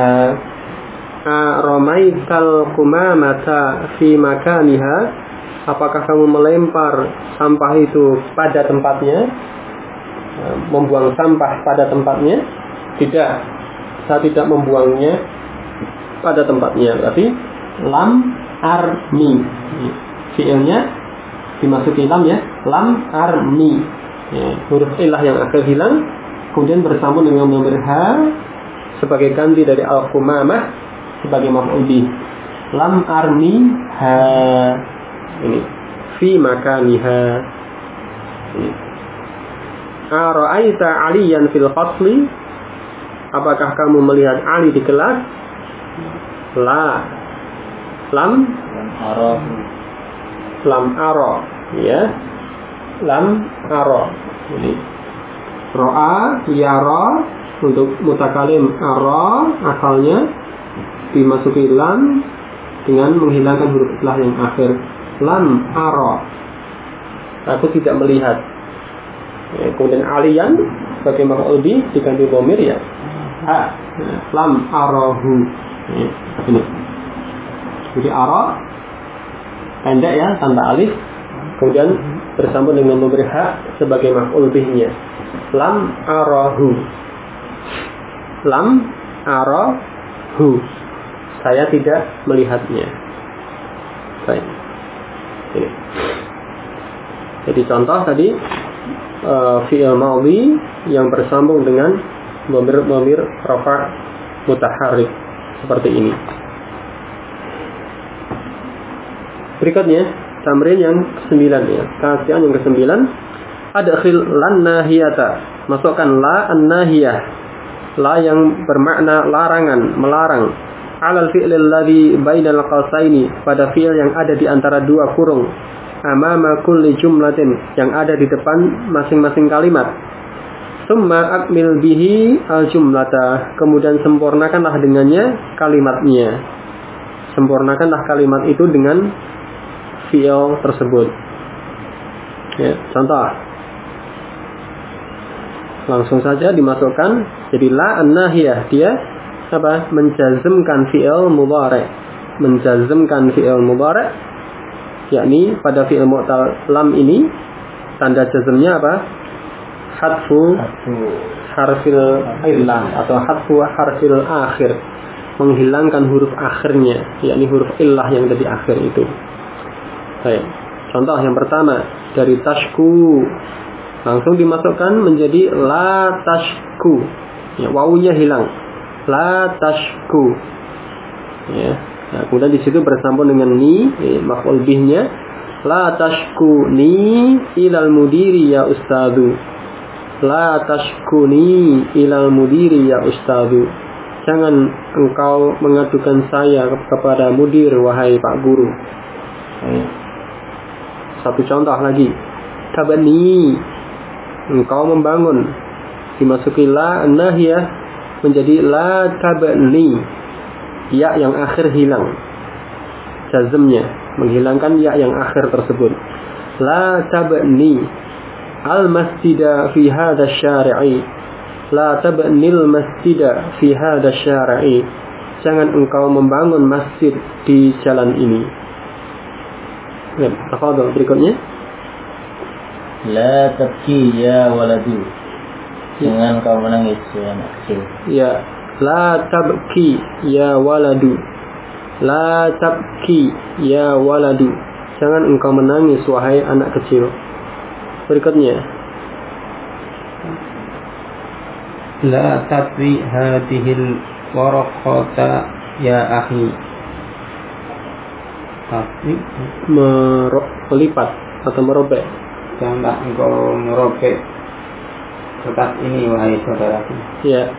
Romaital qumamata fi makaniha. Apakah kamu melempar sampah itu pada tempatnya? Membuang sampah pada tempatnya? Tidak. saya tidak membuangnya pada tempatnya. Berarti lam armi, fiilnya dimasuki lam ya, lam armi ya, huruf ilah yang akhir hilang kemudian bersambung dengan nomor ha sebagai ganti dari al-qumamah sebagai maf'ul bih. Lam armi ha, ini fi makaniha. Ara'aita 'aliyan fil fasli, apakah kamu melihat Ali di kelas? La, lam aro ya, lam aro. Ini ro'a yara untuk mutakalim, aro asalnya dimasuki lam dengan menghilangkan huruf ilah yang akhir. Lam aro, aku tidak melihat ya, kemudian aliyan sebagai maf'ul bih diganti dhamir ya ha, lam arahu ya, ini. Jadi ara pendek ya tanpa alif kemudian bersambung dengan dhamir ha sebagai maf'ul bihnya. Lam arahu, lam arahu, saya tidak melihatnya. Baik. Ini. Jadi contoh tadi fi'il madhi yang bersambung dengan dhamir rafa' mutaharrik seperti ini. Berikutnya tamrin yang ke-9 ya, kasihan yang ke-9. Adkhil lan nahiyata, masukkan la an-nahiyah, la yang bermakna larangan, melarang, alal fi'lil ladzi bainal qausaini, pada fi'il yang ada di antara dua kurung, amama kulli jumlatin, yang ada di depan masing-masing kalimat. Summa akmil bihi al-jumlata, kemudian sempurnakanlah dengannya kalimatnya. Sempurnakanlah kalimat itu dengan fi'il tersebut. Ya, contoh. Langsung saja dimasukkan. Jadi la an-nahiyah, dia apa? Menjazmkan fi'il mudhari'. Menjazmkan fi'il mudhari', yakni pada fi'il mu'tal lam ini tanda jazmnya apa? Hadfu harfil illah atau hadfu harfil akhir, menghilangkan huruf akhirnya, yakni huruf illah yang ada di akhir itu. Baik. Contoh yang pertama dari tashku, langsung dimasukkan menjadi la tashku. Ya, wawunya hilang. La tashku. Ya. Nah, kemudian di situ bersambung dengan ni, maf'ul bihnya. La tashku ni ilal mudiri ya ustadu. La tashkuni ilal mudiri ya ustadu. Jangan engkau mengadukan saya kepada mudir wahai Pak Guru. Satu contoh lagi. Tabani, engkau membangun. Dimasuki la nahiyah menjadi la tabani. Ya yang akhir hilang. Jazmnya menghilangkan ya yang akhir tersebut. La tabani al-masjida fi hadha syari'i. La tabnil masjida fi hadha syari'i. Jangan engkau membangun masjid di jalan ini. Ya, tafadhol berikutnya. La tabki ya waladu. Jangan kau menangis ya anak kecil. Ya, la tabki ya waladu. La tabki ya waladu. Jangan engkau menangis wahai anak kecil. Berikutnya. La tatwi hadhil waraqata ya akhi. Tatwi melipat atau merobek. Janganlah engkau merobek kertas ini wahai saudaraku. Ya.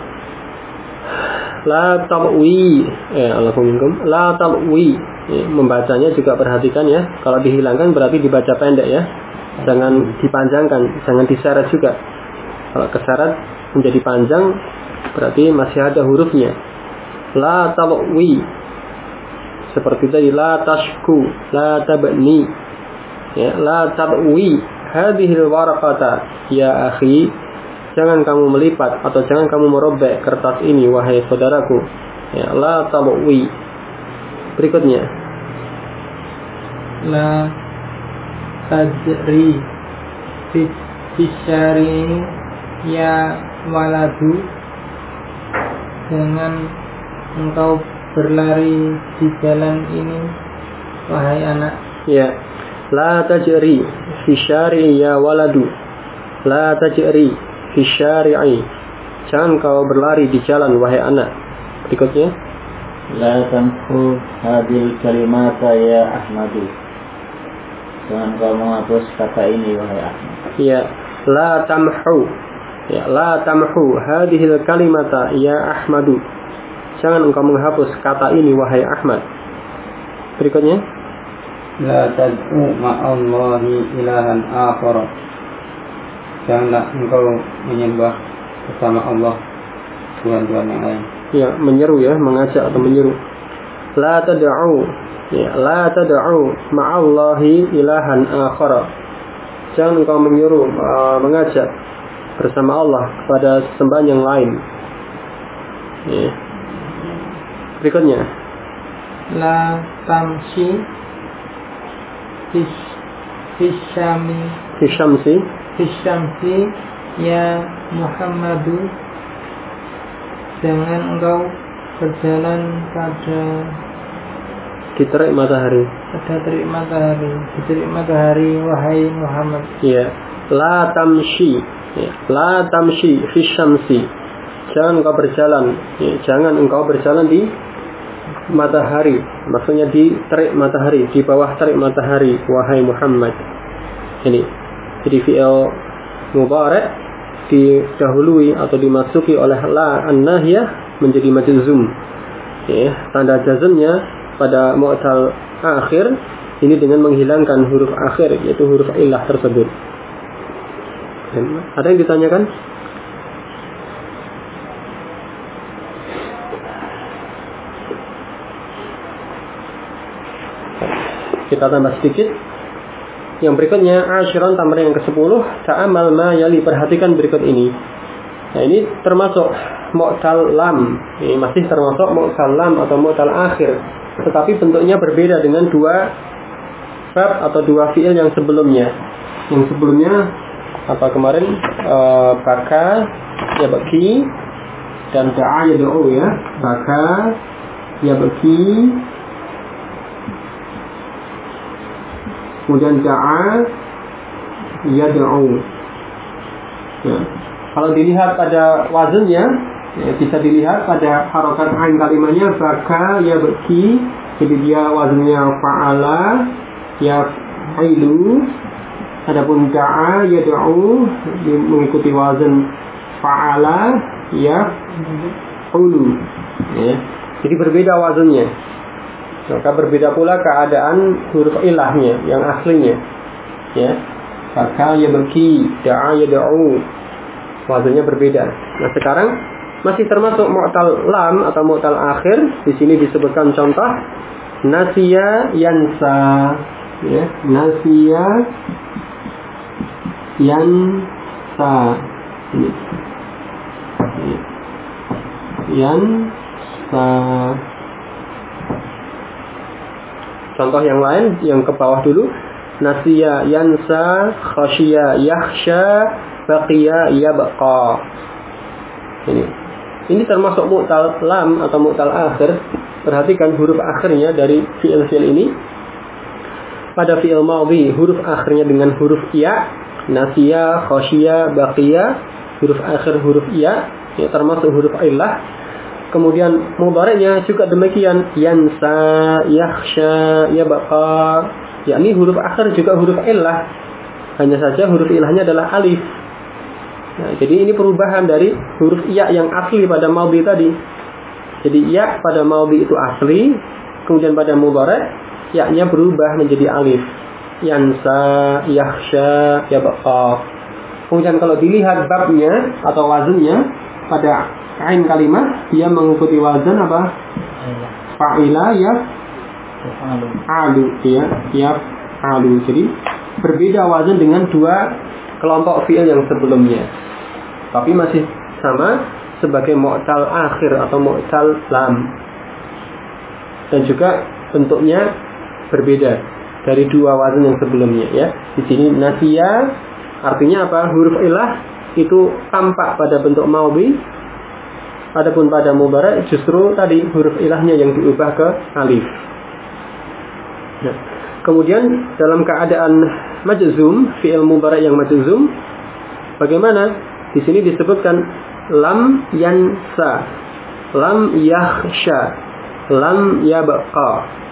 La talwi, Alhamdulillah. La talwi. Ya, membacanya juga perhatikan ya. Kalau dihilangkan berarti dibaca pendek ya. Jangan dipanjangkan, jangan diseret juga. Kalau keseret menjadi panjang berarti masih ada hurufnya. La talwi. Seperti tadi la tashku, la tabni. Ya, la talwi hadhil waraqata ya akhi. Jangan kamu melipat atau jangan kamu merobek kertas ini wahai saudaraku. Ya, la talwi. Berikutnya. La tajri fisyari ya waladu. Jangan engkau berlari di jalan ini, wahai anak. Ya. La tajri fi syari'i ya waladu. La tajri fi syari'i. Jangan kau berlari di jalan, wahai anak. Berikutnya. La tamhu hadil kalimata ya Ahmadu. Jangan kau menghapus kata ini, wahai Ahmad. Ya. La tamhu. Ya, la tamhu hadhil kalimata ya Ahmadu. Jangan engkau menghapus kata ini, wahai Ahmad. Berikutnya. La tad'u ma'allahi ilahan akhar. Janganlah engkau menyembah bersama Allah Tuhan-Tuhan yang lain. Ya, menyeru ya, mengajak atau menyeru. La tad'u, ya, la tad'u ma'allahi ilahan akhar. Jangan engkau menyuruh, mengajak bersama Allah kepada sembahan yang lain. Ya. Berikutnya. La tamshi Hisyamsi ya Muhammadu. Jangan engkau berjalan pada di terik matahari. Di terik matahari, wahai Muhammad. Ya. La tamshi, ya. La tamshi fi syamsi. Jangan engkau berjalan, ya. Jangan engkau berjalan di matahari, maksudnya di terik matahari, di bawah terik matahari, wahai Muhammad. Ini jadi fi'il mudhari' didahului atau dimasuki oleh la an-nahiyah menjadi majzum. Ya, tanda jazmnya pada mu'tal akhir ini dengan menghilangkan huruf akhir, yaitu huruf illah tersebut. Ada yang ditanyakan? Kita tambah sedikit. Yang berikutnya asyiran, tamrin yang ke-10. Ta'amal ma yali, perhatikan berikut ini. Nah, ini termasuk mu'tal lam. Ini masih termasuk mu'tal lam atau mu'tal akhir, tetapi bentuknya berbeda dengan dua verb atau dua fi'il yang sebelumnya. Yang sebelumnya apa kemarin? Baka, ya baki, dan da'a ya do'u ya. Baka, ya baki, kemudian da'a yad'u. Ya. Kalau dilihat pada wazannya, ya, bisa dilihat pada harokat ain kalimatnya baka yabki, jadi dia wazannya fa'ala yaf'ilu. Adapun da'a yad'u mengikuti wazan fa'ala yaf'ulu. Ya. Jadi berbeda wazannya. Maka berbeda pula keadaan huruf ilahnya yang aslinya. Ya. Baka yabki, da'a yad'u, wazannya berbeda. Nah, sekarang masih termasuk mu'tal lam atau mu'tal akhir. Di sini disebutkan contoh nasiya yansa, ya. Nasiya yansa. Ini. Yansa. Contoh yang lain, yang ke bawah dulu. Nasiya yansa, khashiya yakhsha, baqiya yabqa. Ini termasuk mu'tal lam atau mu'tal akhir. Perhatikan huruf akhirnya dari fi'il-fi'il ini. Pada fi'il madhi huruf akhirnya dengan huruf ya. Nasiya, khashiya, baqiya, huruf akhir huruf ya, ya termasuk huruf illah. Kemudian mudhari'nya juga demikian, yansa, yakhsha, yabqa. Yakni huruf akhir juga huruf illah. Hanya saja huruf ilahnya adalah alif. Nah, jadi ini perubahan dari huruf ya yang asli pada madhi tadi. Jadi ya pada madhi itu asli, kemudian pada mudhari' ya-nya berubah menjadi alif. Yansa, yakhsha, yabqa. Kemudian kalau dilihat babnya atau wazannya pada ain kalimat, dia mengikuti wazan apa? Fa'ila yaf'alu, ya, yaf'alu. Jadi berbeda wazan dengan dua kelompok fi'il yang sebelumnya, tapi masih sama sebagai mu'tal akhir atau mu'tal lam, dan juga bentuknya berbeda dari dua wazan yang sebelumnya. Ya, di sini nasiya artinya apa? Huruf ilah itu tampak pada bentuk madhi. Adapun pada mudhari' justru tadi huruf ilahnya yang diubah ke alif. Nah, kemudian dalam keadaan majzum, fi'il mudhari' yang majzum, bagaimana? Di sini disebutkan lam yansa, lam yakhsha, lam yabqa.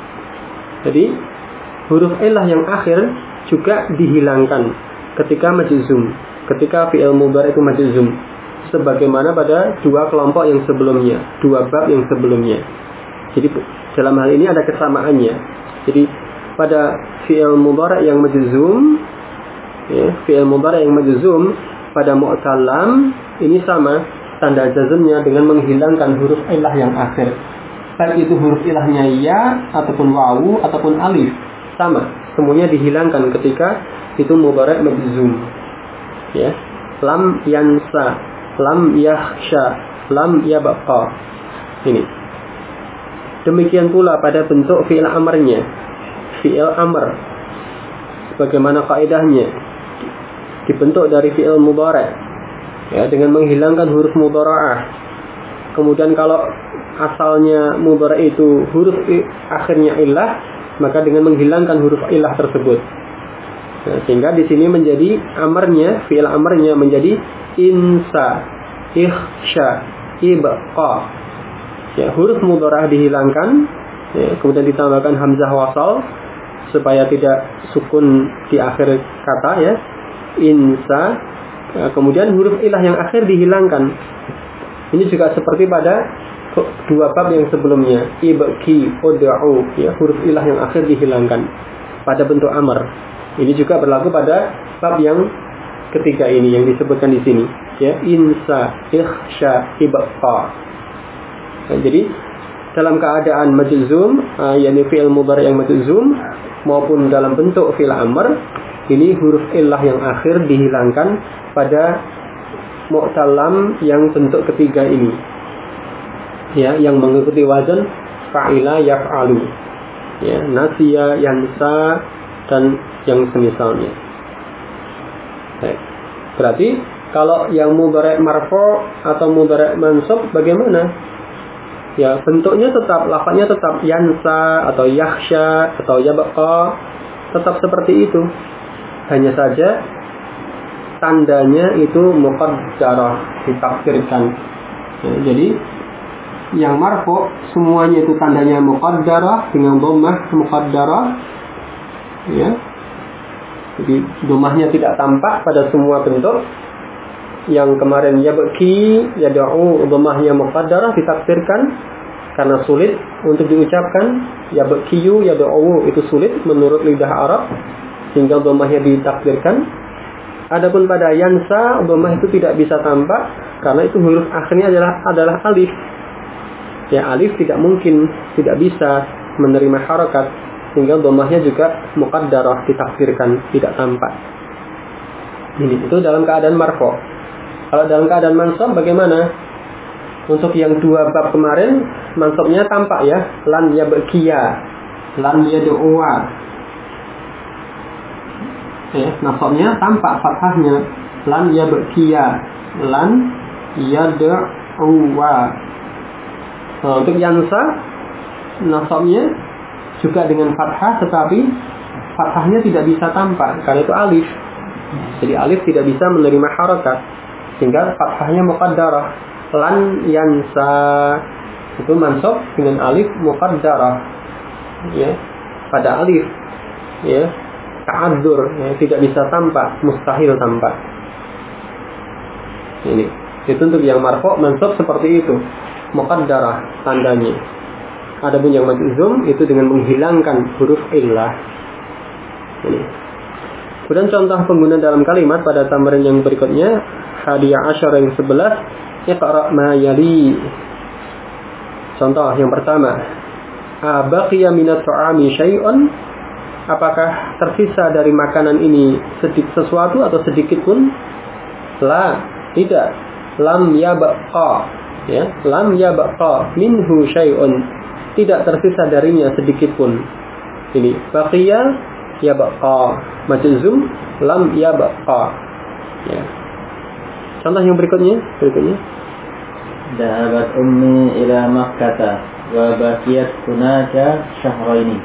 Jadi huruf ilah yang akhir juga dihilangkan ketika majzum, ketika fi'il mudhari' itu majzum, sebagaimana pada dua kelompok yang sebelumnya, dua bab yang sebelumnya. Jadi dalam hal ini ada kesamaannya. Jadi pada fi'il mudhari' yang majzum, ya, fi'il mudhari' yang majzum pada mu'tal lam ini sama tanda jazmnya dengan menghilangkan huruf ilah yang akhir. Baik itu huruf ilahnya ya ataupun wawu ataupun alif, sama, semuanya dihilangkan ketika itu mudhari' majzum. Ya, lam yansa, lam yakhsha, lam yabqa. Ini. Demikian pula pada bentuk fi'il amrnya. Fi'il amr bagaimana kaidahnya? Dibentuk dari fi'il mudhari', ya, dengan menghilangkan huruf mudhara'ah. Kemudian kalau asalnya mudhari' itu huruf akhirnya ilah, maka dengan menghilangkan huruf ilah tersebut. Nah, sehingga di sini menjadi amrnya, fi'il amrnya menjadi insa, ikhsha, ibqa. Ya, huruf mudhara'ah dihilangkan, ya, kemudian ditambahkan hamzah wasal supaya tidak sukun di akhir kata, ya. Insa, ya, kemudian huruf ilah yang akhir dihilangkan. Ini juga seperti pada dua bab yang sebelumnya, ibqi, ud'u, ya, huruf ilah yang akhir dihilangkan pada bentuk amr. Ini juga berlaku pada bab yang ketiga ini yang disebutkan di sini, ya, insa, ikhsha, ibqa. Nah, jadi dalam keadaan majzum, yakni fi'il mudhari' yang majzum, maupun dalam bentuk fi'il amr, ini huruf illah yang akhir dihilangkan pada mu'tal lam yang bentuk ketiga ini, ya, yang mengikuti wazan fa'ila yaf'alu, ya, nasiya, yansa, dan yang semisalnya. Baik. Berarti kalau yang mudhari' marfu' atau mudhari' mansub bagaimana? Ya, bentuknya tetap, lafaznya tetap yansa atau yakhsha atau yabqa, tetap seperti itu. Hanya saja tandanya itu muqaddarah, ditakdirkan. Ya, jadi yang marfu' semuanya itu tandanya muqaddarah dengan dhammah muqaddarah, ya. Jadi dhammahnya tidak tampak pada semua bentuk. Yang kemarin yabqi, yad'u, dhammahnya muqaddarah, ditakdirkan karena sulit untuk diucapkan. Yabqiyu, yad'u itu sulit menurut lidah Arab, sehingga dhammahnya ditakdirkan. Adapun pada yansa, dhammah itu tidak bisa tampak karena itu huruf akhirnya adalah alif. Ya, alif tidak mungkin, tidak bisa menerima harakat, sehingga dhammahnya juga muqaddarah, ditakdirkan, tidak tampak. Ini itu dalam keadaan marfu'. Kalau dalam keadaan mansab bagaimana? Untuk yang dua bab kemarin mansabnya tampak, ya, lan yabqiya, lan yad'uwa. Ya, nasabnya tampak fathahnya, lan yabqiya, lan yad'uwa. Nah, untuk yansa nasabnya juga dengan fathah, tetapi fathahnya tidak bisa tampak karena itu alif. Jadi alif tidak bisa menerima harakat, sehingga fathahnya muqaddarah. Lan yansa itu mansub dengan alif muqaddarah, ya, pada alif, ya, ta'adzur, ya, tidak bisa tampak, mustahil tampak. Ini itu untuk yang marfu' mansub seperti itu, muqaddarah tandanya. Adapun yang majzum itu dengan menghilangkan huruf illah. Ini. Kemudian contoh penggunaan dalam kalimat pada tamrin yang berikutnya, hadiyah asyara yang 11, iqra' ma yali. Contoh yang pertama, abaqiya minat ta'ami syai'un, apakah tersisa dari makanan ini sesuatu atau sedikit pun? La, tidak. Lam yabqa, ya, lam yabqa minhu syai'un, tidak tersisa darinya sedikit pun. Ini baqiya yabqa, majzum lam yabqa, ya. Contoh yang berikutnya. Dhahabat ummi ila Makkah wa baqiyat hunaka syahraini.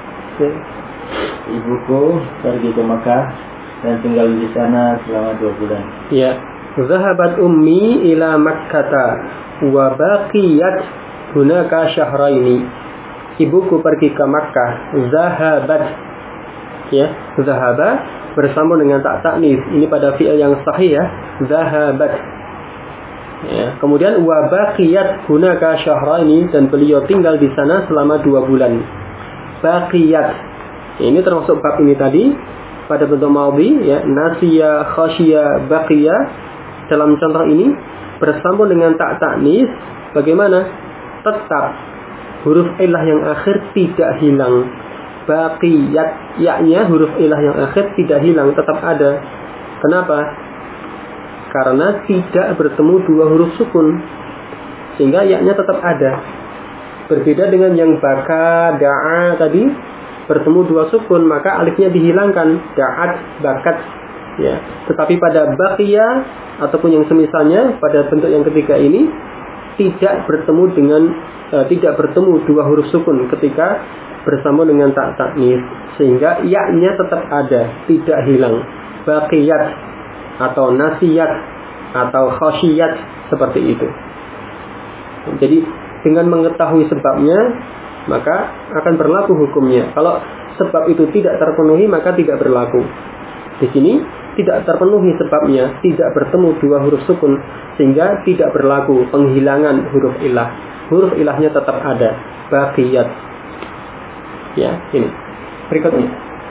Ibuku pergi ke Makkah dan tinggal di sana selama 2 bulan. Ya. Dhahabat ummi ila Makkah wa baqiyat hunaka syahraini. Ibuku pergi ke Makkah. Zahabat. Ya, zahaba bersambung dengan tak ta'nits. Ini pada fi'il yang sahih ya. Zahabat. Ya, kemudian wa baqiyat hunaka syahraini, dan beliau tinggal di sana selama 2 bulan. Baqiyat. Ini termasuk bab ini tadi pada bentuk madhi ya, nasiya, khasyiya, baqiya. Dalam contoh ini bersambung dengan tak ta'nits. Bagaimana? Tetap huruf ilah yang akhir tidak hilang. Baqiyat, ya-nya huruf ilah yang akhir tidak hilang, tetap ada. Kenapa? Karena tidak bertemu 2 huruf sukun, sehingga ya-nya tetap ada. Berbeda dengan yang baka, da'a tadi bertemu 2 sukun, maka alifnya dihilangkan, da'at, bakat. Ya. Tetapi pada baqiya ataupun yang semisalnya pada bentuk yang ketiga ini tidak bertemu 2 huruf sukun ketika bersambung dengan tak ta'nits, sehingga ya-nya tetap ada, tidak hilang. Baqiyat atau nasiyat atau khasiyat seperti itu. Jadi dengan mengetahui sebabnya maka akan berlaku hukumnya. Kalau sebab itu tidak terpenuhi maka tidak berlaku. Di sini tidak terpenuhi sebabnya, tidak bertemu 2 huruf sukun, sehingga tidak berlaku penghilangan huruf ilah. Huruf ilahnya tetap ada, baqiyat. Ya, ini. Berikutnya.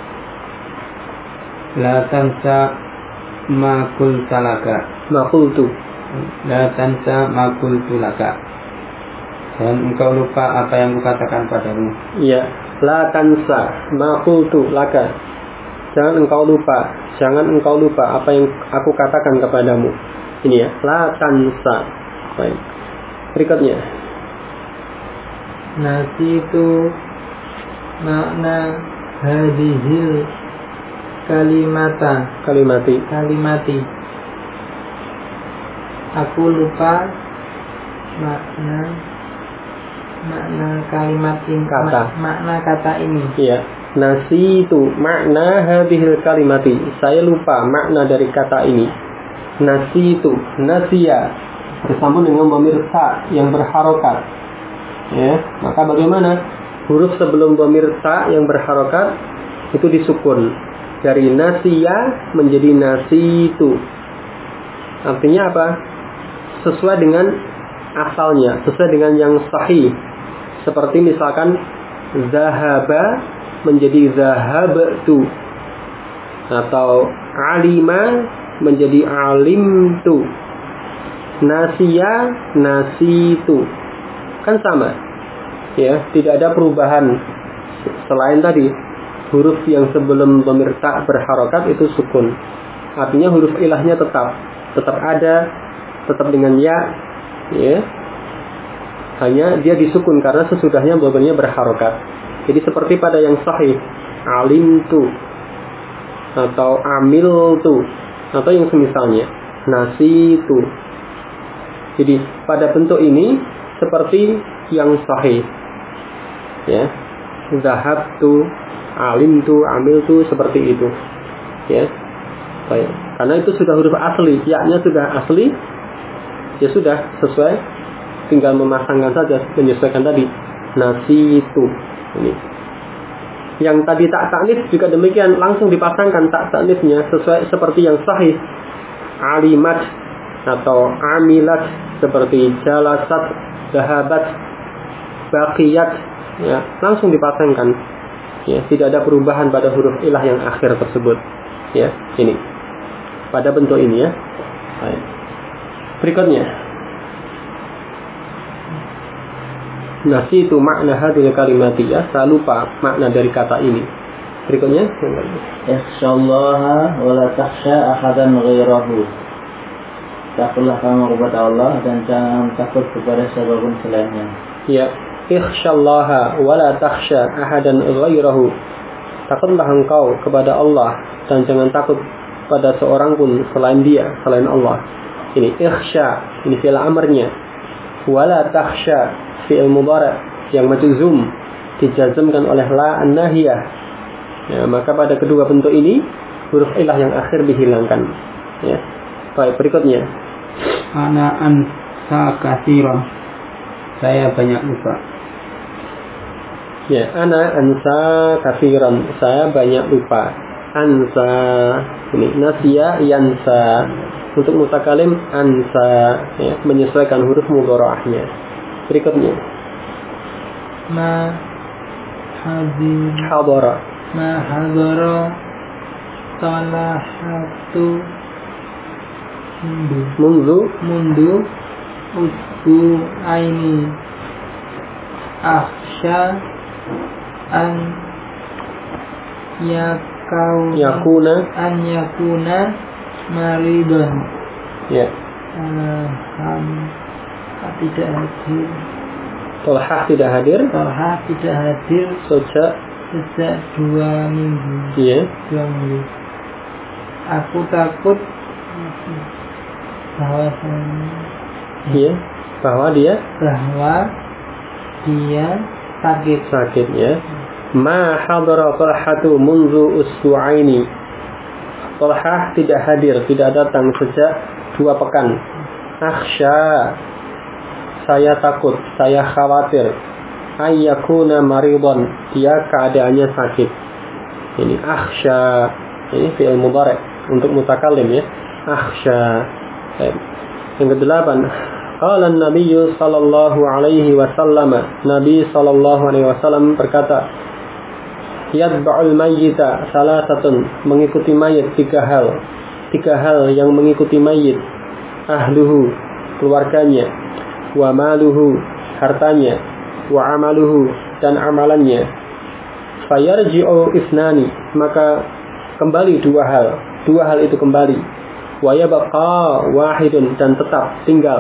La tansa ma qultu laka. Ma qultu. La tansa ma qultu laka. Dan engkau lupa apa yang kukatakan padamu. Ya, la tansa ma qultu laka. Jangan engkau lupa apa yang aku katakan kepadamu. Ini ya, la tansa. Baik. Berikutnya. Nasi itu makna hadihil kalimati. Aku lupa makna kalimat ini, makna kata ini. Iya. Nasi itu makna hadhil kalimati. Saya lupa makna dari kata ini. Nasi itu, nasiya bersambung dengan dhamir ta yang berharokat. Ya, maka bagaimana? Huruf sebelum dhamir ta yang berharokat itu disukun. Dari nasiya menjadi nasitu. Artinya apa? Sesuai dengan asalnya, sesuai dengan yang sahih. Seperti misalkan zahaba menjadi zahabtu, atau alima menjadi alimtu, nasiya nasitu. Kan sama. Ya, tidak ada perubahan selain tadi huruf yang sebelum dhamir ta berharokat itu sukun. Artinya huruf ilahnya tetap ada, tetap dengan ya. Hanya dia disukun karena sesudahnya dhamirnya berharokat. Jadi seperti pada yang sahih, alimtu atau amiltu atau yang semisalnya, nasitu. Jadi pada bentuk ini seperti yang sahih. Ya. Zahabtu, alimtu, amiltu, seperti itu. Ya. Baik. Karena itu sudah huruf asli, ya-nya sudah asli. Ya sudah sesuai, tinggal memasangkan saja, menyesuaikan tadi. Nasitu. Ini. Yang tadi tak ta'nits juga demikian, langsung dipasangkan tak ta'nitsnya sesuai seperti yang sahih. Alimat atau amilat seperti jalasat, zahabat, baqiyat, ya, langsung dipasangkan. Ya, tidak ada perubahan pada huruf ilah yang akhir tersebut. Ya, ini. Pada bentuk ini ya. Baik. Berikutnya. Nasi itu makna hadil kalimati, ya, saya lupa makna dari kata ini. Berikutnya. Ikhshallaha wa la takhsha ahadan ghairahu. Takutlah kamu kepada Allah dan jangan takut kepada siapapun selainnya. Ya, ikhshallaha wa la takhsha ahadan ghairahu. Takutlah engkau kepada Allah dan jangan takut pada seorang pun selain Dia, selain Allah. Ini ikhsha, ini fi'il amrnya. Wala takhsha fi'il mudhari' yang majzum dijazmkan oleh la an-nahiyah. Ya, maka pada kedua bentuk ini huruf ilah yang akhir dihilangkan. Ya. Baik, berikutnya. Ana ansa katsiran. Saya banyak lupa. Ya, ana ansa katsiran. Saya banyak lupa. Ansa ini nasiya yansa. Untuk mutakalim ansa, ya, menyesuaikan huruf mudhari'ahnya. Berikutnya. Ma hadara. Ma hadara talahatu mundu usbu aini akhsha an yakuna maridun. Ya. Tidak hadir. Tolhah tidak hadir. Sejak 2 minggu. Iya. 2 minggu. Aku takut bahwa dia sakit ya. Ma hadara Talhatu munzu usbu'aini. Talhah tidak hadir, tidak datang sejak 2 pekan. Akhsha, saya takut, saya khawatir. Ayyakuna maridun, dia keadaannya sakit. Ini akhsha, ini fi'il mudhari' untuk mutakallim ya. Akhsha. Yang ke-8, qala an-nabiy sallallahu alaihi wasallam, Nabi sallallahu alaihi wasallam berkata, yatba'ul mayyita salasatun, mengikuti mayit 3 hal. 3 hal yang mengikuti mayit. Ahluhu, keluarganya. Wa maluhu, hartanya. Wa amaluhu, dan amalannya. Fayarji'u isnani, maka kembali 2 hal. 2 hal itu kembali. Wa yabqa wahidun, dan tetap tinggal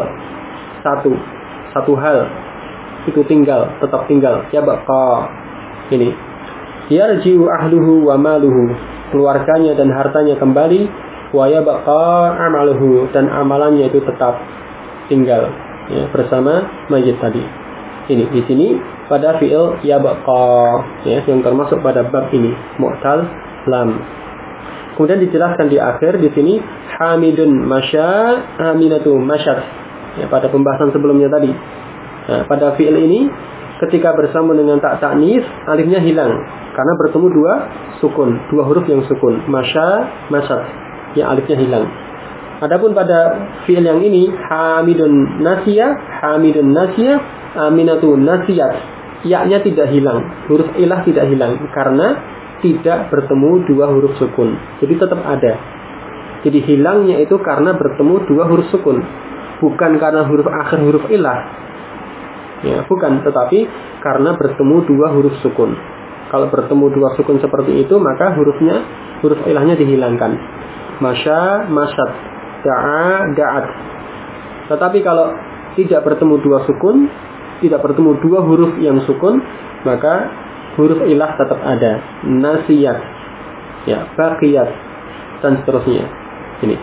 1 hal itu tinggal, tetap tinggal. Yabqa, ini yarji'u ahluhu wa maluhu, keluarganya dan hartanya kembali. Wa yabqa amaluhu, dan amalannya itu tetap tinggal ya, bersama mayit tadi. Ini di sini pada fi'il yabqa ya, yang termasuk pada bab ini mu'tal lam. Kemudian dijelaskan di akhir di sini hamidun masya, aminatu masyat ya, pada pembahasan sebelumnya tadi. Nah, pada fi'il ini ketika bersama dengan tak ta'nis, alifnya hilang karena bertemu 2 sukun, 2 huruf yang sukun. Masya, masyat, ya alifnya hilang. Adapun pada fi'il yang ini hamidun nasiyah, aminatu nasiyat, ya-nya tidak hilang, huruf ilah tidak hilang karena tidak bertemu 2 huruf sukun. Jadi tetap ada. Jadi hilangnya itu karena bertemu 2 huruf sukun, bukan karena huruf akhir huruf ilah. Ya, bukan, tetapi karena bertemu 2 huruf sukun. Kalau bertemu 2 sukun seperti itu, maka huruf ilahnya dihilangkan. Masya, masyad, da'a, da'at. Tetapi kalau tidak bertemu 2 sukun, tidak bertemu 2 huruf yang sukun, maka huruf ilah tetap ada. Nasiyat, ya, baqiyat, dan seterusnya. Ini.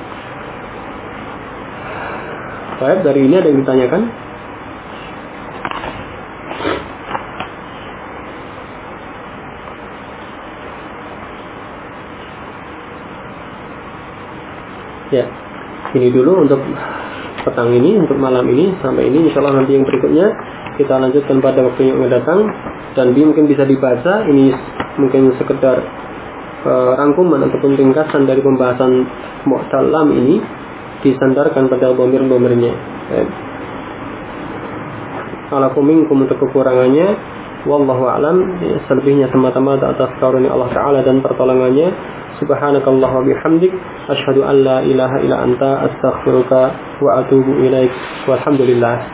Baik, dari ini ada yang ditanyakan? Ya, ini dulu untuk petang ini, untuk malam ini, sampai ini. Insyaallah nanti yang berikutnya kita lanjutkan pada waktu yang akan datang. Dan dia mungkin bisa dibaca. Ini mungkin sekedar rangkuman ataupun ringkasan dari pembahasan mu'tal lam ini, disandarkan pada dhamir-dhamirnya. Alakum minkum, untuk kekurangannya, wallahu a'lam. Selebihnya semata-mata atas karunia Allah Ta'ala dan pertolongannya. Subhanakallah wa bihamdik, asyhadu an la ilaha illa anta, astaghfiruka wa atubu ilaik. Walhamdulillah.